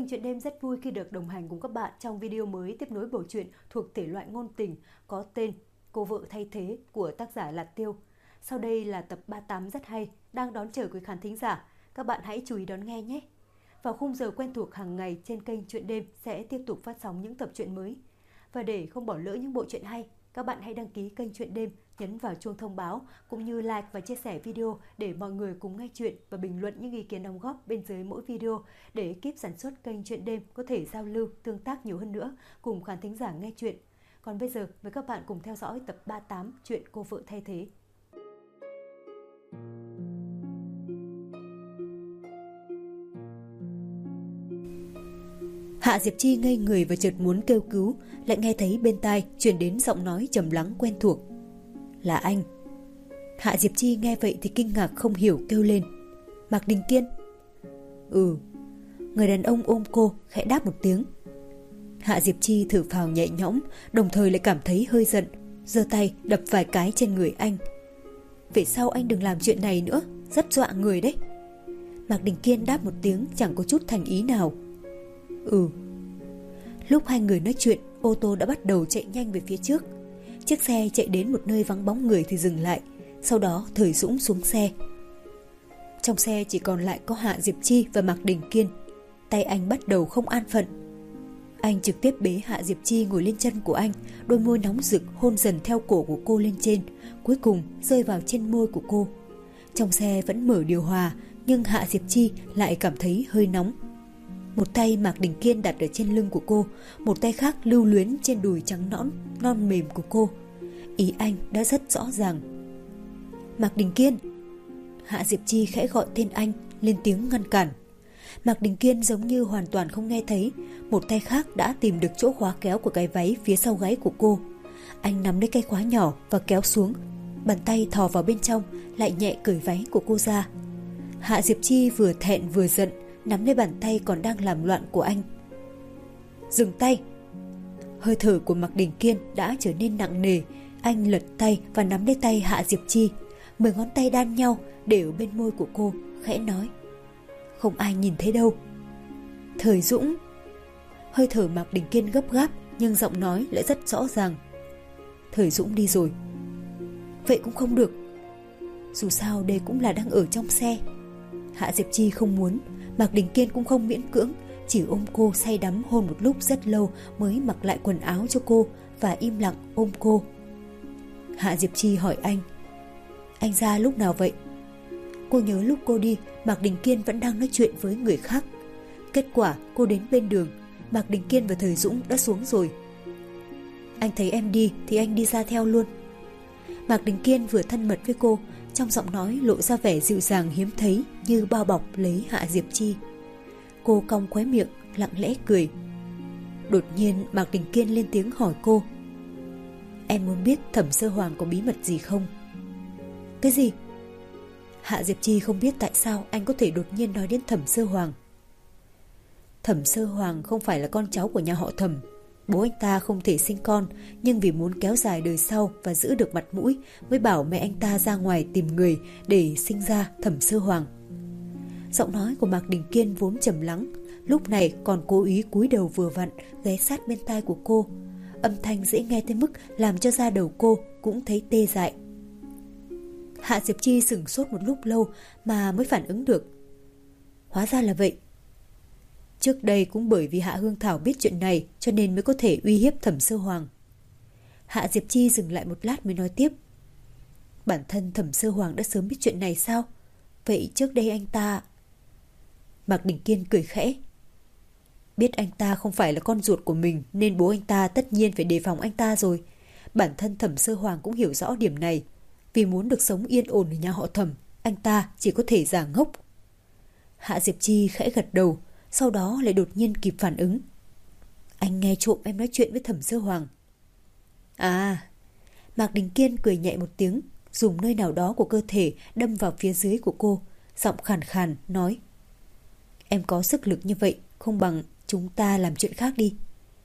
Kênh Chuyện Đêm rất vui khi được đồng hành cùng các bạn trong video mới tiếp nối bộ truyện thuộc thể loại ngôn tình có tên Cô vợ thay thế của tác giả Lạt Tiêu. Sau đây là tập 38 rất hay, đang đón chờ quý khán thính giả. Các bạn hãy chú ý đón nghe nhé. Vào khung giờ quen thuộc hàng ngày trên kênh Chuyện Đêm sẽ tiếp tục phát sóng những tập truyện mới. Và để không bỏ lỡ những bộ truyện hay, các bạn hãy đăng ký kênh Chuyện Đêm, nhấn vào chuông thông báo cũng như like và chia sẻ video để mọi người cùng nghe chuyện và bình luận những ý kiến đóng góp bên dưới mỗi video để ekip sản xuất kênh Chuyện Đêm có thể giao lưu, tương tác nhiều hơn nữa cùng khán thính giả nghe chuyện. Còn bây giờ mời các bạn cùng theo dõi tập 38 chuyện Cô vợ thay thế. Hạ Diệp Chi ngây người và chợt muốn kêu cứu, lại nghe thấy bên tai truyền đến giọng nói trầm lắng quen thuộc. Là anh. Hạ Diệp Chi nghe vậy thì kinh ngạc không hiểu kêu lên. Mạc Đình Kiên. Ừ. Người đàn ông ôm cô khẽ đáp một tiếng. Hạ Diệp Chi thở phào nhẹ nhõm, đồng thời lại cảm thấy hơi giận, giơ tay đập vài cái trên người anh. Vậy sao anh đừng làm chuyện này nữa, rất dọa người đấy. Mạc Đình Kiên đáp một tiếng chẳng có chút thành ý nào. Ừ. Lúc hai người nói chuyện, ô tô đã bắt đầu chạy nhanh về phía trước. Chiếc xe chạy đến một nơi vắng bóng người thì dừng lại. Sau đó Thời Dũng xuống xe. Trong xe chỉ còn lại có Hạ Diệp Chi và Mạc Đình Kiên. Tay anh bắt đầu không an phận. Anh trực tiếp bế Hạ Diệp Chi ngồi lên chân của anh, đôi môi nóng rực hôn dần theo cổ của cô lên trên, cuối cùng rơi vào trên môi của cô. Trong xe vẫn mở điều hòa, nhưng Hạ Diệp Chi lại cảm thấy hơi nóng. Một tay Mạc Đình Kiên đặt ở trên lưng của cô, một tay khác lưu luyến trên đùi trắng nõn, non mềm của cô. Ý anh đã rất rõ ràng. Mạc Đình Kiên. Hạ Diệp Chi khẽ gọi tên anh, lên tiếng ngăn cản. Mạc Đình Kiên giống như hoàn toàn không nghe thấy, một tay khác đã tìm được chỗ khóa kéo của cái váy phía sau gáy của cô. Anh nắm lấy cái khóa nhỏ và kéo xuống, bàn tay thò vào bên trong, lại nhẹ cởi váy của cô ra. Hạ Diệp Chi vừa thẹn vừa giận, nắm lấy bàn tay còn đang làm loạn của anh. Dừng tay. Hơi thở của Mạc Đình Kiên đã trở nên nặng nề. Anh lật tay và nắm lấy tay Hạ Diệp Chi, 10 ngón tay đan nhau để ở bên môi của cô, khẽ nói. Không ai nhìn thấy đâu. Thời Dũng. Hơi thở Mạc Đình Kiên gấp gáp, nhưng giọng nói lại rất rõ ràng. Thời Dũng đi rồi. Vậy cũng không được. Dù sao đây cũng là đang ở trong xe. Hạ Diệp Chi không muốn, Mạc Đình Kiên cũng không miễn cưỡng, chỉ ôm cô say đắm hôn một lúc rất lâu mới mặc lại quần áo cho cô và im lặng ôm cô. Hạ Diệp Chi hỏi anh ra lúc nào vậy? Cô nhớ lúc cô đi, Mạc Đình Kiên vẫn đang nói chuyện với người khác. Kết quả cô đến bên đường, Mạc Đình Kiên và Thời Dũng đã xuống rồi. Anh thấy em đi thì anh đi ra theo luôn. Mạc Đình Kiên vừa thân mật với cô, trong giọng nói lộ ra vẻ dịu dàng hiếm thấy, như bao bọc lấy Hạ Diệp Chi. Cô cong khóe miệng, lặng lẽ cười. Đột nhiên Mạc Đình Kiên lên tiếng hỏi cô. Em muốn biết Thẩm Sơ Hoàng có bí mật gì không? Cái gì? Hạ Diệp Chi không biết tại sao anh có thể đột nhiên nói đến Thẩm Sơ Hoàng. Thẩm Sơ Hoàng không phải là con cháu của nhà họ Thẩm. Bố anh ta không thể sinh con, nhưng vì muốn kéo dài đời sau và giữ được mặt mũi mới bảo mẹ anh ta ra ngoài tìm người để sinh ra Thẩm Sơ Hoàng. Giọng nói của Mạc Đình Kiên vốn trầm lắng, lúc này còn cố ý cúi đầu vừa vặn ghé sát bên tai của cô. Âm thanh dễ nghe tới mức làm cho da đầu cô cũng thấy tê dại. Hạ Diệp Chi sửng sốt một lúc lâu mà mới phản ứng được. Hóa ra là vậy. Trước đây cũng bởi vì Hạ Hương Thảo biết chuyện này cho nên mới có thể uy hiếp Thẩm Sơ Hoàng. Hạ Diệp Chi dừng lại một lát mới nói tiếp. Bản thân Thẩm Sơ Hoàng đã sớm biết chuyện này sao? Vậy trước đây anh ta... Mạc Đình Kiên cười khẽ. Biết anh ta không phải là con ruột của mình nên bố anh ta tất nhiên phải đề phòng anh ta rồi. Bản thân Thẩm Sơ Hoàng cũng hiểu rõ điểm này. Vì muốn được sống yên ổn ở nhà họ Thẩm, anh ta chỉ có thể giả ngốc. Hạ Diệp Chi khẽ gật đầu, sau đó lại đột nhiên kịp phản ứng. Anh nghe trộm em nói chuyện với Thẩm Sơ Hoàng. À, Mạc Đình Kiên cười nhẹ một tiếng, dùng nơi nào đó của cơ thể đâm vào phía dưới của cô, giọng khàn khàn nói. Em có sức lực như vậy, không bằng chúng ta làm chuyện khác đi.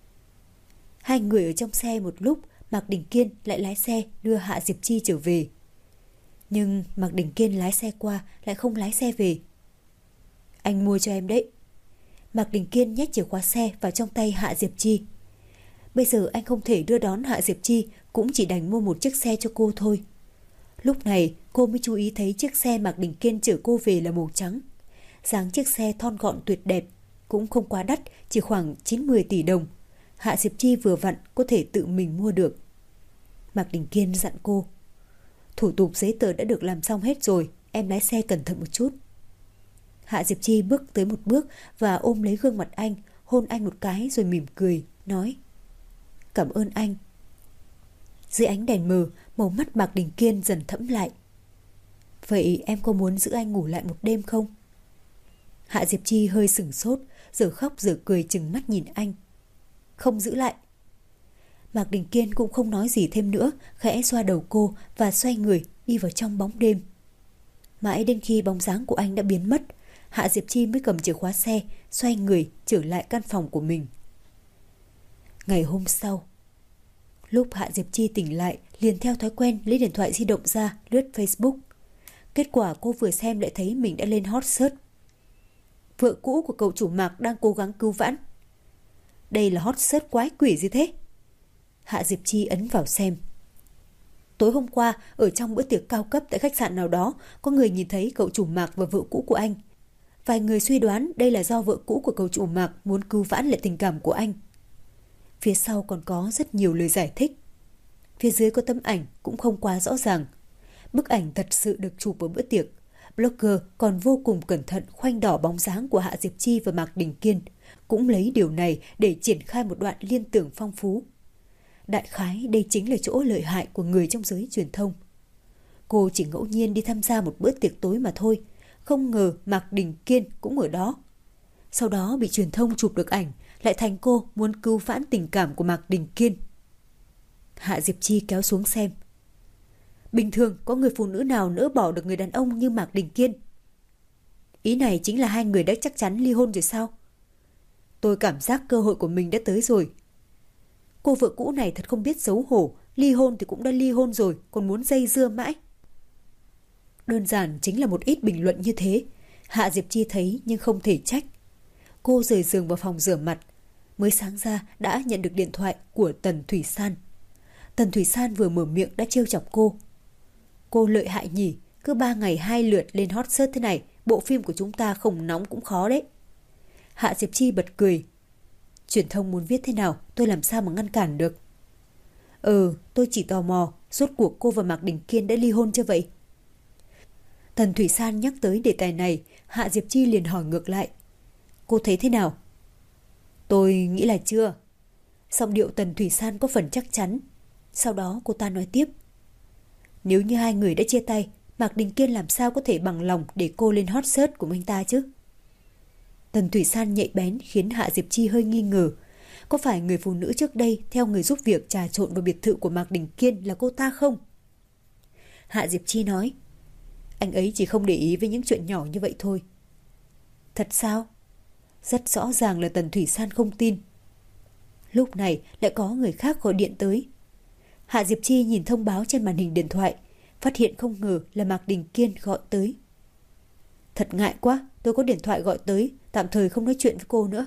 Hai người ở trong xe một lúc, Mạc Đình Kiên lại lái xe đưa Hạ Diệp Chi trở về. Nhưng Mạc Đình Kiên lái xe qua lại không lái xe về. Anh mua cho em đấy. Mạc Đình Kiên nhét chìa khóa xe vào trong tay Hạ Diệp Chi. Bây giờ anh không thể đưa đón Hạ Diệp Chi, cũng chỉ đành mua một chiếc xe cho cô thôi. Lúc này cô mới chú ý thấy chiếc xe Mạc Đình Kiên chở cô về là màu trắng. Dáng chiếc xe thon gọn tuyệt đẹp, cũng không quá đắt, chỉ khoảng 9-10 tỷ đồng. Hạ Diệp Chi vừa vặn có thể tự mình mua được. Mạc Đình Kiên dặn cô: thủ tục giấy tờ đã được làm xong hết rồi, em lái xe cẩn thận một chút. Hạ Diệp Chi bước tới một bước và ôm lấy gương mặt anh, hôn anh một cái rồi mỉm cười, nói: cảm ơn anh. Dưới ánh đèn mờ, màu mắt Mạc Đình Kiên dần thẫm lại. Vậy em có muốn giữ anh ngủ lại một đêm không? Hạ Diệp Chi hơi sửng sốt, giờ khóc giờ cười trừng mắt nhìn anh. Không giữ lại. Mạc Đình Kiên cũng không nói gì thêm nữa, khẽ xoa đầu cô và xoay người đi vào trong bóng đêm. Mãi đến khi bóng dáng của anh đã biến mất, Hạ Diệp Chi mới cầm chìa khóa xe, xoay người trở lại căn phòng của mình. Ngày hôm sau, lúc Hạ Diệp Chi tỉnh lại, liền theo thói quen lấy điện thoại di động ra lướt Facebook. Kết quả cô vừa xem lại thấy mình đã lên hot search. Vợ cũ của cậu chủ Mạc đang cố gắng cứu vãn. Đây là hot search quái quỷ gì thế? Hạ Diệp Chi ấn vào xem. Tối hôm qua, ở trong bữa tiệc cao cấp tại khách sạn nào đó, có người nhìn thấy cậu chủ Mạc và vợ cũ của anh. Vài người suy đoán đây là do vợ cũ của cậu chủ Mạc muốn cứu vãn lại tình cảm của anh. Phía sau còn có rất nhiều lời giải thích. Phía dưới có tấm ảnh cũng không quá rõ ràng. Bức ảnh thật sự được chụp ở bữa tiệc. Blogger còn vô cùng cẩn thận khoanh đỏ bóng dáng của Hạ Diệp Chi và Mạc Đình Kiên, cũng lấy điều này để triển khai một đoạn liên tưởng phong phú. Đại khái đây chính là chỗ lợi hại của người trong giới truyền thông. Cô chỉ ngẫu nhiên đi tham gia một bữa tiệc tối mà thôi, không ngờ Mạc Đình Kiên cũng ở đó. Sau đó bị truyền thông chụp được ảnh, lại thành cô muốn cứu vãn tình cảm của Mạc Đình Kiên. Hạ Diệp Chi kéo xuống xem. Bình thường có người phụ nữ nào nỡ bỏ được người đàn ông như Mạc Đình Kiên? Ý này chính là hai người đã chắc chắn ly hôn rồi sao? Tôi cảm giác cơ hội của mình đã tới rồi. Cô vợ cũ này thật không biết xấu hổ, ly hôn thì cũng đã ly hôn rồi, còn muốn dây dưa mãi. Đơn giản chính là một ít bình luận như thế. Hạ Diệp Chi thấy nhưng không thể trách. Cô rời giường vào phòng rửa mặt. Mới sáng ra đã nhận được điện thoại của Tần Thủy San. Tần Thủy San vừa mở miệng đã trêu chọc cô. Cô lợi hại nhỉ, cứ 3 ngày 2 lượt lên hot search thế này, bộ phim của chúng ta không nóng cũng khó đấy. Hạ Diệp Chi bật cười. Truyền thông muốn viết thế nào, tôi làm sao mà ngăn cản được. Tôi chỉ tò mò, rốt cuộc cô và Mạc Đình Kiên đã ly hôn chưa vậy? Tần Thủy San nhắc tới đề tài này, Hạ Diệp Chi liền hỏi ngược lại. Cô thấy thế nào? Tôi nghĩ là chưa. Giọng điệu Tần Thủy San có phần chắc chắn. Sau đó cô ta nói tiếp. Nếu như hai người đã chia tay, Mạc Đình Kiên làm sao có thể bằng lòng để cô lên hot search của anh ta chứ? Tần Thủy San nhạy bén khiến Hạ Diệp Chi hơi nghi ngờ. Có phải người phụ nữ trước đây theo người giúp việc trà trộn vào biệt thự của Mạc Đình Kiên là cô ta không? Hạ Diệp Chi nói. Anh ấy chỉ không để ý với những chuyện nhỏ như vậy thôi. Thật sao? Rất rõ ràng là Tần Thủy San không tin. Lúc này lại có người khác gọi điện tới. Hạ Diệp Chi nhìn thông báo trên màn hình điện thoại, phát hiện không ngờ là Mạc Đình Kiên gọi tới. Thật ngại quá, tôi có điện thoại gọi tới, tạm thời không nói chuyện với cô nữa.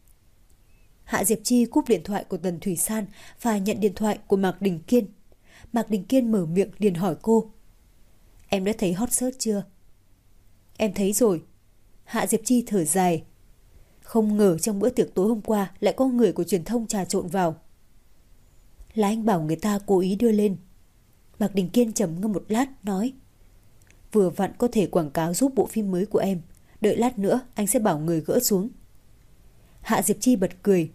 Hạ Diệp Chi cúp điện thoại của Tần Thủy San và nhận điện thoại của Mạc Đình Kiên. Mạc Đình Kiên mở miệng liền hỏi cô. Em đã thấy hot search chưa? Em thấy rồi. Hạ Diệp Chi thở dài. Không ngờ trong bữa tiệc tối hôm qua lại có người của truyền thông trà trộn vào. Là anh bảo người ta cố ý đưa lên. Mạc Đình Kiên trầm ngâm một lát nói. Vừa vặn có thể quảng cáo giúp bộ phim mới của em. Đợi lát nữa anh sẽ bảo người gỡ xuống. Hạ Diệp Chi bật cười.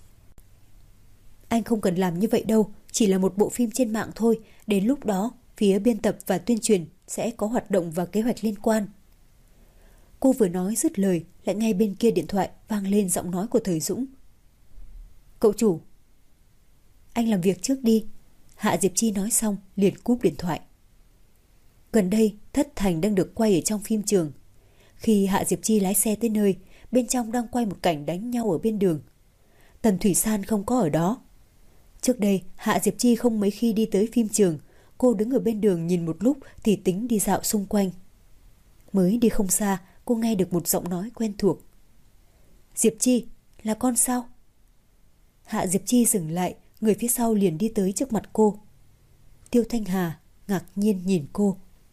Anh không cần làm như vậy đâu. Chỉ là một bộ phim trên mạng thôi. Đến lúc đó phía biên tập và tuyên truyền sẽ có hoạt động và kế hoạch liên quan. Cô vừa nói dứt lời, lại ngay bên kia điện thoại vang lên giọng nói của Thời Dũng. Cậu chủ. Anh làm việc trước đi. Hạ Diệp Chi nói xong liền cúp điện thoại. Gần đây Thất Thành đang được quay ở trong phim trường. Khi Hạ Diệp Chi lái xe tới nơi, bên trong đang quay một cảnh đánh nhau ở bên đường. Tần Thủy San không có ở đó. Trước đây Hạ Diệp Chi không mấy khi đi tới phim trường. Cô đứng ở bên đường nhìn một lúc thì tính đi dạo xung quanh. Mới đi không xa, cô nghe được một giọng nói quen thuộc. Diệp Chi, là con sao? Hạ Diệp Chi dừng lại, người phía sau liền đi tới trước mặt cô. Tiêu Thanh Hà ngạc nhiên nhìn cô.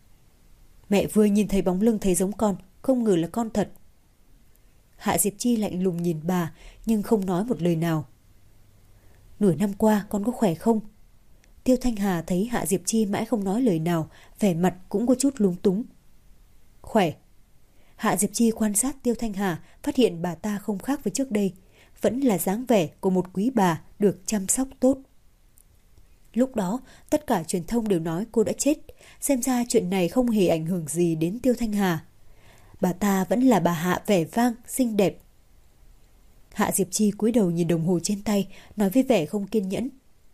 Mẹ vừa nhìn thấy bóng lưng thấy giống con, không ngờ là con thật. Hạ Diệp Chi lạnh lùng nhìn bà nhưng không nói một lời nào. Nửa năm qua con có khỏe không? Tiêu Thanh Hà thấy Hạ Diệp Chi mãi không nói lời nào, vẻ mặt cũng có chút lúng túng. Khỏe. Hạ Diệp Chi quan sát Tiêu Thanh Hà, phát hiện bà ta không khác với trước đây, vẫn là dáng vẻ của một quý bà được chăm sóc tốt. Lúc đó, tất cả truyền thông đều nói cô đã chết, xem ra chuyện này không hề ảnh hưởng gì đến Tiêu Thanh Hà. Bà ta vẫn là bà Hạ vẻ vang, xinh đẹp. Hạ Diệp Chi cúi đầu nhìn đồng hồ trên tay, nói với vẻ không kiên nhẫn.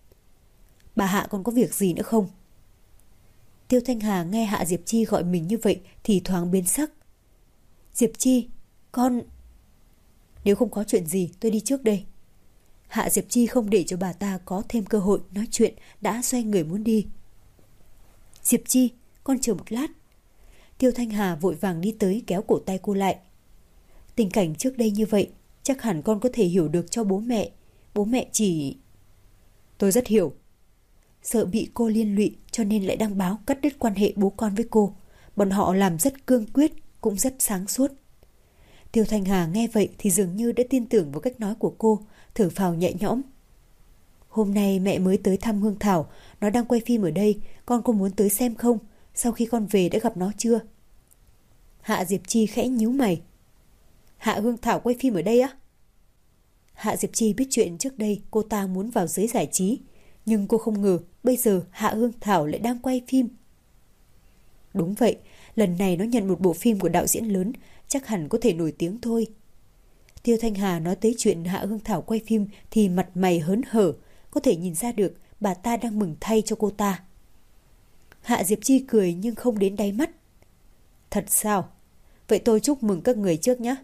Bà Hạ còn có việc gì nữa không? Tiêu Thanh Hà nghe Hạ Diệp Chi gọi mình như vậy thì thoáng biến sắc. Diệp Chi, con... Nếu không có chuyện gì tôi đi trước đây. Hạ Diệp Chi không để cho bà ta có thêm cơ hội nói chuyện, đã xoay người muốn đi. Diệp Chi, con chờ một lát. Tiêu Thanh Hà vội vàng đi tới kéo cổ tay cô lại. Tình cảnh trước đây như vậy, chắc hẳn con có thể hiểu được cho bố mẹ. Bố mẹ chỉ... Tôi rất hiểu. Sợ bị cô liên lụy cho nên lại đăng báo cắt đứt quan hệ bố con với cô. Bọn họ làm rất cương quyết, cũng rất sáng suốt. Tiêu Thanh Hà nghe vậy thì dường như đã tin tưởng vào cách nói của cô, thở phào nhẹ nhõm. Hôm nay mẹ mới tới thăm Hương Thảo, nó đang quay phim ở đây, con có muốn tới xem không? Sau khi con về đã gặp nó chưa? Hạ Diệp Chi khẽ nhíu mày. Hạ Hương Thảo quay phim ở đây á? Hạ Diệp Chi biết chuyện trước đây cô ta muốn vào giới giải trí, nhưng cô không ngờ bây giờ Hạ Hương Thảo lại đang quay phim. Đúng vậy, lần này nó nhận một bộ phim của đạo diễn lớn, chắc hẳn có thể nổi tiếng thôi. Tiêu Thanh Hà nói tới chuyện Hạ Hương Thảo quay phim thì mặt mày hớn hở, có thể nhìn ra được bà ta đang mừng thay cho cô ta. Hạ Diệp Chi cười nhưng không đến đáy mắt. Thật sao? Vậy tôi chúc mừng các người trước nhé.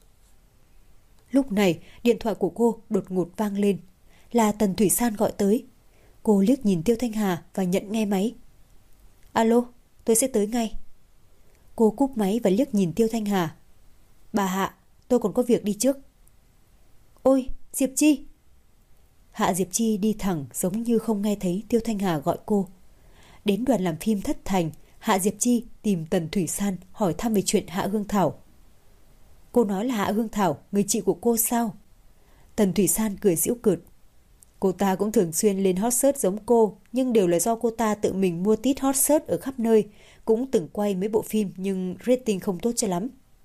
Lúc này điện thoại của cô đột ngột vang lên. Là Tần Thủy San gọi tới. Cô liếc nhìn Tiêu Thanh Hà và nhận nghe máy. Alo, tôi sẽ tới ngay. Cô cúp máy và liếc nhìn Tiêu Thanh Hà. Bà Hạ, tôi còn có việc đi trước. Ôi, Diệp Chi. Hạ Diệp Chi đi thẳng giống như không nghe thấy Tiêu Thanh Hà gọi cô. Đến đoàn làm phim thất thành, Hạ Diệp Chi tìm Tần Thủy San hỏi thăm về chuyện Hạ Hương Thảo. Cô nói là Hạ Hương Thảo, người chị của cô sao? Tần Thủy San cười giễu cợt. Cô ta cũng thường xuyên lên hot search giống cô, nhưng đều là do cô ta tự mình mua tít hot search ở khắp nơi, cũng từng quay mấy bộ phim nhưng rating không tốt cho lắm.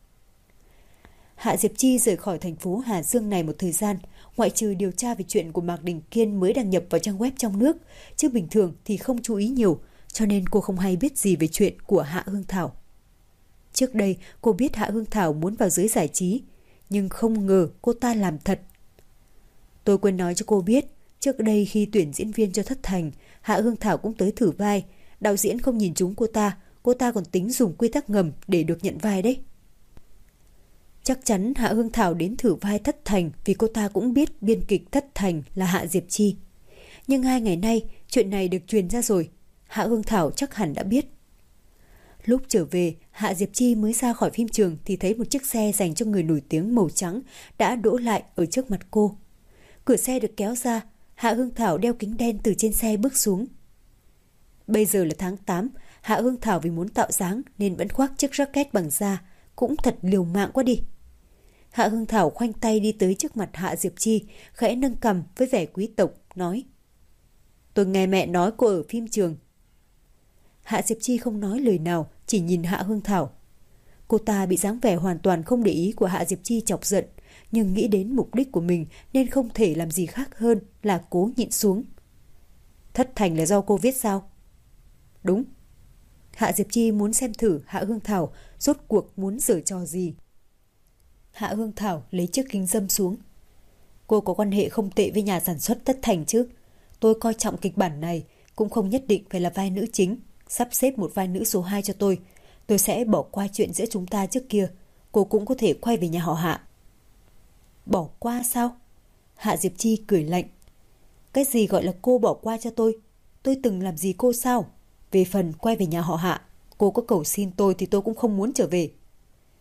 Hạ Diệp Chi rời khỏi thành phố Hà Dương này một thời gian, ngoại trừ điều tra về chuyện của Mạc Đình Kiên mới đăng nhập vào trang web trong nước, chứ bình thường thì không chú ý nhiều, cho nên cô không hay biết gì về chuyện của Hạ Hương Thảo. Trước đây cô biết Hạ Hương Thảo muốn vào giới giải trí, nhưng không ngờ cô ta làm thật. Tôi quên nói cho cô biết, trước đây khi tuyển diễn viên cho Thất Thành, Hạ Hương Thảo cũng tới thử vai, đạo diễn không nhìn trúng cô ta còn tính dùng quy tắc ngầm để được nhận vai đấy. Chắc chắn Hạ Hương Thảo đến thử vai Thất Thành vì cô ta cũng biết biên kịch Thất Thành là Hạ Diệp Chi. Nhưng 2 ngày nay, chuyện này được truyền ra rồi, Hạ Hương Thảo chắc hẳn đã biết. Lúc trở về, Hạ Diệp Chi mới ra khỏi phim trường thì thấy một chiếc xe dành cho người nổi tiếng màu trắng đã đỗ lại ở trước mặt cô. Cửa xe được kéo ra, Hạ Hương Thảo đeo kính đen từ trên xe bước xuống. Bây giờ là tháng 8, Hạ Hương Thảo vì muốn tạo dáng nên vẫn khoác chiếc jacket bằng da, cũng thật liều mạng quá đi. Hạ Hương Thảo khoanh tay đi tới trước mặt Hạ Diệp Chi, khẽ nâng cằm với vẻ quý tộc, nói: Tôi nghe mẹ nói cô ở phim trường. Hạ Diệp Chi không nói lời nào, chỉ nhìn Hạ Hương Thảo. Cô ta bị dáng vẻ hoàn toàn không để ý của Hạ Diệp Chi chọc giận, nhưng nghĩ đến mục đích của mình nên không thể làm gì khác hơn là cố nhịn xuống. Thất Thành là do cô viết sao? Đúng. Hạ Diệp Chi muốn xem thử Hạ Hương Thảo rốt cuộc muốn giở trò gì. Hạ Hương Thảo lấy chiếc kính râm xuống. Cô có quan hệ không tệ với nhà sản xuất Thất Thành chứ? Tôi coi trọng kịch bản này, cũng không nhất định phải là vai nữ chính. Sắp xếp một vai nữ số 2 cho tôi. Tôi sẽ bỏ qua chuyện giữa chúng ta trước kia. Cô cũng có thể quay về nhà họ Hạ. Bỏ qua sao? Hạ Diệp Chi cười lạnh. Cái gì gọi là cô bỏ qua cho tôi? Tôi từng làm gì cô sao? Về phần quay về nhà họ Hạ, cô có cầu xin tôi thì tôi cũng không muốn trở về.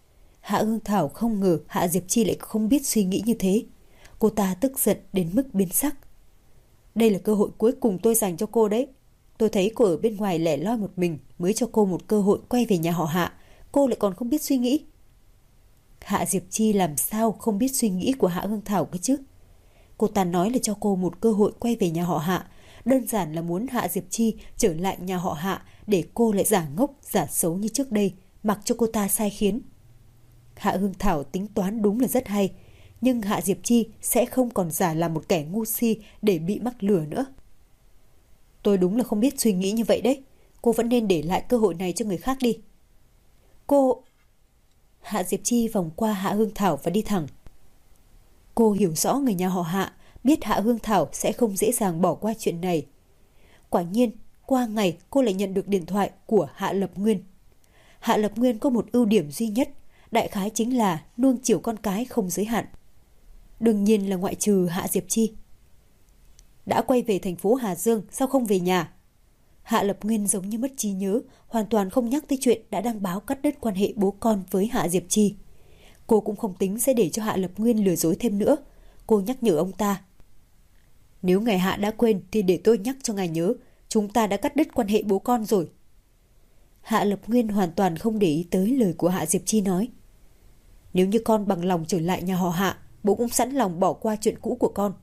Hạ Hương Thảo không ngờ Hạ Diệp Chi lại không biết suy nghĩ như thế. Cô ta tức giận đến mức biến sắc. Đây là cơ hội cuối cùng tôi dành cho cô đấy. Tôi thấy cô ở bên ngoài lẻ loi một mình mới cho cô một cơ hội quay về nhà họ Hạ. Cô lại còn không biết suy nghĩ. Hạ Diệp Chi làm sao không biết suy nghĩ của Hạ Hương Thảo cơ chứ? Cô ta nói là cho cô một cơ hội quay về nhà họ Hạ. Đơn giản là muốn Hạ Diệp Chi trở lại nhà họ Hạ để cô lại giả ngốc, giả xấu như trước đây, mặc cho cô ta sai khiến. Hạ Hương Thảo tính toán đúng là rất hay, nhưng Hạ Diệp Chi sẽ không còn giả là một kẻ ngu si để bị mắc lừa nữa. Tôi đúng là không biết suy nghĩ như vậy đấy. Cô vẫn nên để lại cơ hội này cho người khác đi. Cô... Hạ Diệp Chi vòng qua Hạ Hương Thảo và đi thẳng. Cô hiểu rõ người nhà họ Hạ, biết Hạ Hương Thảo sẽ không dễ dàng bỏ qua chuyện này. Quả nhiên, qua ngày cô lại nhận được điện thoại của Hạ Lập Nguyên. Hạ Lập Nguyên có một ưu điểm duy nhất, đại khái chính là nuông chiều con cái không giới hạn. Đương nhiên là ngoại trừ Hạ Diệp Chi. Đã quay về thành phố Hà Dương, sao không về nhà? Hạ Lập Nguyên giống như mất trí nhớ, hoàn toàn không nhắc tới chuyện đã đăng báo cắt đứt quan hệ bố con với Hạ Diệp Chi. Cô cũng không tính sẽ để cho Hạ Lập Nguyên lừa dối thêm nữa. Cô nhắc nhở ông ta. Nếu ngài Hạ đã quên thì để tôi nhắc cho ngài nhớ, chúng ta đã cắt đứt quan hệ bố con rồi. Hạ Lập Nguyên hoàn toàn không để ý tới lời của Hạ Diệp Chi nói. Nếu như con bằng lòng trở lại nhà họ Hạ, bố cũng sẵn lòng bỏ qua chuyện cũ của con.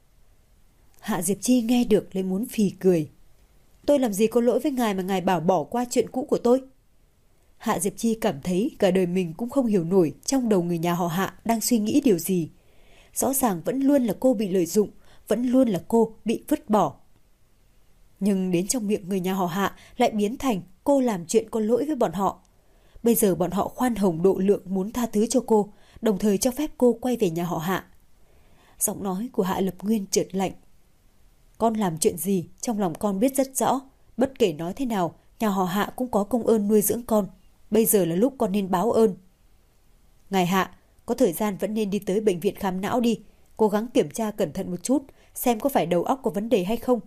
Hạ Diệp Chi nghe được lấy muốn phì cười. Tôi làm gì có lỗi với ngài mà ngài bảo bỏ qua chuyện cũ của tôi? Hạ Diệp Chi cảm thấy cả đời mình cũng không hiểu nổi trong đầu người nhà họ Hạ đang suy nghĩ điều gì. Rõ ràng vẫn luôn là cô bị lợi dụng, vẫn luôn là cô bị vứt bỏ. Nhưng đến trong miệng người nhà họ Hạ lại biến thành cô làm chuyện có lỗi với bọn họ. Bây giờ bọn họ khoan hồng độ lượng muốn tha thứ cho cô, đồng thời cho phép cô quay về nhà họ Hạ. Giọng nói của Hạ Lập Nguyên chợt lạnh. Con làm chuyện gì trong lòng con biết rất rõ. Bất kể nói thế nào, nhà họ Hạ cũng có công ơn nuôi dưỡng con. Bây giờ là lúc con nên báo ơn. Ngài Hạ, có thời gian vẫn nên đi tới bệnh viện khám não đi. Cố gắng kiểm tra cẩn thận một chút, xem có phải đầu óc có vấn đề hay không.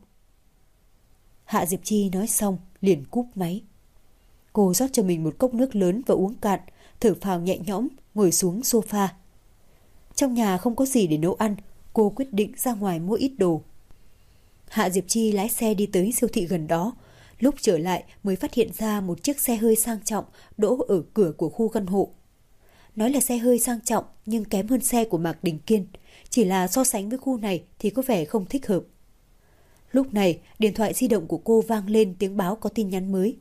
Hạ Diệp Chi nói xong, liền cúp máy. Cô rót cho mình một cốc nước lớn và uống cạn, thở phào nhẹ nhõm, ngồi xuống sofa. Trong nhà không có gì để nấu ăn, cô quyết định ra ngoài mua ít đồ. Hạ Diệp Chi lái xe đi tới siêu thị gần đó. Lúc trở lại mới phát hiện ra một chiếc xe hơi sang trọng đỗ ở cửa của khu căn hộ. Nói là xe hơi sang trọng nhưng kém hơn xe của Mạc Đình Kiên. Chỉ là so sánh với khu này thì có vẻ không thích hợp. Lúc này điện thoại di động của cô vang lên tiếng báo có tin nhắn mới.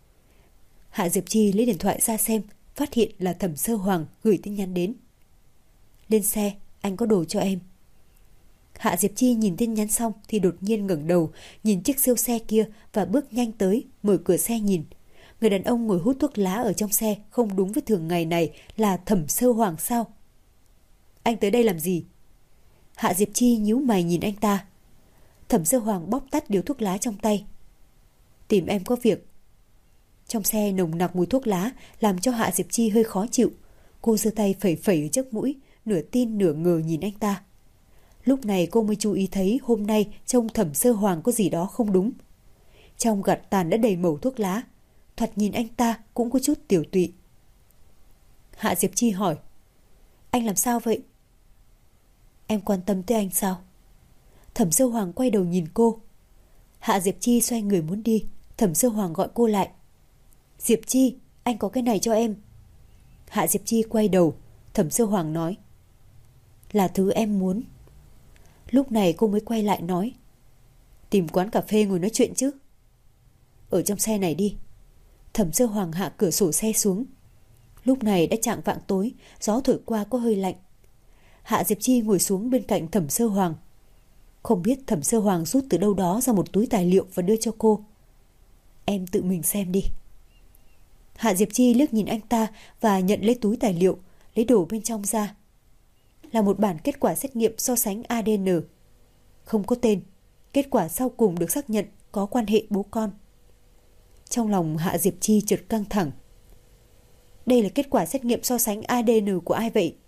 Hạ Diệp Chi lấy điện thoại ra xem, phát hiện là Thẩm Sơ Hoàng gửi tin nhắn đến. Lên xe, anh có đồ cho em. Hạ Diệp Chi nhìn tin nhắn xong thì đột nhiên ngẩng đầu, nhìn chiếc siêu xe kia và bước nhanh tới, mở cửa xe nhìn. Người đàn ông ngồi hút thuốc lá ở trong xe không đúng với thường ngày này là Thẩm Sơ Hoàng sao? Anh tới đây làm gì? Hạ Diệp Chi nhíu mày nhìn anh ta. Thẩm Sơ Hoàng bóp tắt điếu thuốc lá trong tay. Tìm em có việc. Trong xe nồng nặc mùi thuốc lá làm cho Hạ Diệp Chi hơi khó chịu. Cô giơ tay phẩy phẩy ở trước mũi, nửa tin nửa ngờ nhìn anh ta. Lúc này cô mới chú ý thấy hôm nay trông Thẩm Sơ Hoàng có gì đó không đúng. Trong gạt tàn đã đầy mẩu thuốc lá, thoạt nhìn anh ta cũng có chút tiểu tụy. Hạ Diệp Chi hỏi. Anh làm sao vậy? Em quan tâm tới anh sao? Thẩm Sơ Hoàng quay đầu nhìn cô. Hạ Diệp Chi xoay người muốn đi. Thẩm Sơ Hoàng gọi cô lại. Diệp Chi, anh có cái này cho em. Hạ Diệp Chi quay đầu. Thẩm Sơ Hoàng nói. Là thứ em muốn. Lúc này cô mới quay lại nói. Tìm quán cà phê ngồi nói chuyện chứ. Ở trong xe này đi. Thẩm Sơ Hoàng hạ cửa sổ xe xuống. Lúc này đã chạng vạng tối, gió thổi qua có hơi lạnh. Hạ Diệp Chi ngồi xuống bên cạnh Thẩm Sơ Hoàng. Không biết Thẩm Sơ Hoàng rút từ đâu đó ra một túi tài liệu và đưa cho cô. Em tự mình xem đi. Hạ Diệp Chi liếc nhìn anh ta và nhận lấy túi tài liệu, lấy đồ bên trong ra. Là một bản kết quả xét nghiệm so sánh ADN. Không có tên. Kết quả sau cùng được xác nhận có quan hệ bố con. Trong lòng Hạ Diệp Chi chợt căng thẳng. Đây là kết quả xét nghiệm so sánh ADN của ai vậy?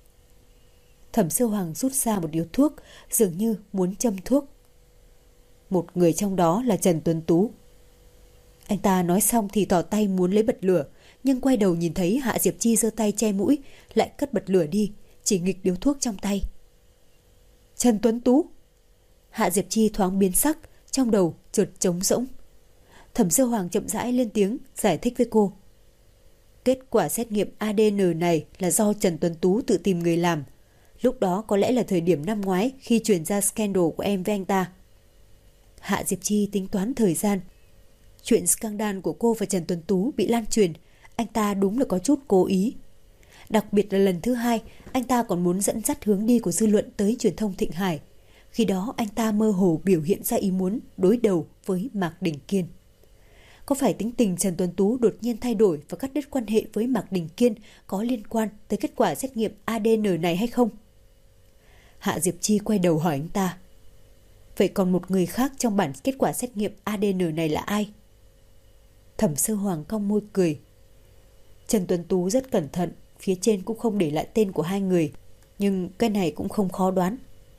Thẩm Sơ Hoàng rút ra một điếu thuốc, dường như muốn châm thuốc. Một người trong đó là Trần Tuấn Tú. Anh ta nói xong thì tỏ tay muốn lấy bật lửa, nhưng quay đầu nhìn thấy Hạ Diệp Chi giơ tay che mũi, lại cất bật lửa đi, chỉ nghịch điếu thuốc trong tay. Trần Tuấn Tú. Hạ Diệp Chi thoáng biến sắc, trong đầu chợt trống rỗng. Thẩm Sơ Hoàng chậm rãi lên tiếng giải thích với cô. Kết quả xét nghiệm ADN này là do Trần Tuấn Tú tự tìm người làm. Lúc đó có lẽ là thời điểm năm ngoái khi truyền ra scandal của em với anh ta. Hạ Diệp Chi tính toán thời gian. Chuyện scandal của cô và Trần Tuấn Tú bị lan truyền, anh ta đúng là có chút cố ý. Đặc biệt là lần thứ hai, anh ta còn muốn dẫn dắt hướng đi của dư luận tới truyền thông Thịnh Hải. Khi đó anh ta mơ hồ biểu hiện ra ý muốn đối đầu với Mạc Đình Kiên. Có phải tính tình Trần Tuấn Tú đột nhiên thay đổi và cắt đứt quan hệ với Mạc Đình Kiên có liên quan tới kết quả xét nghiệm ADN này hay không? Hạ Diệp Chi quay đầu hỏi anh ta. Vậy còn một người khác trong bản kết quả xét nghiệm ADN này là ai? Thẩm Sơ Hoàng cong môi cười. Trần Tuấn Tú rất cẩn thận, phía trên cũng không để lại tên của hai người, nhưng cái này cũng không khó đoán.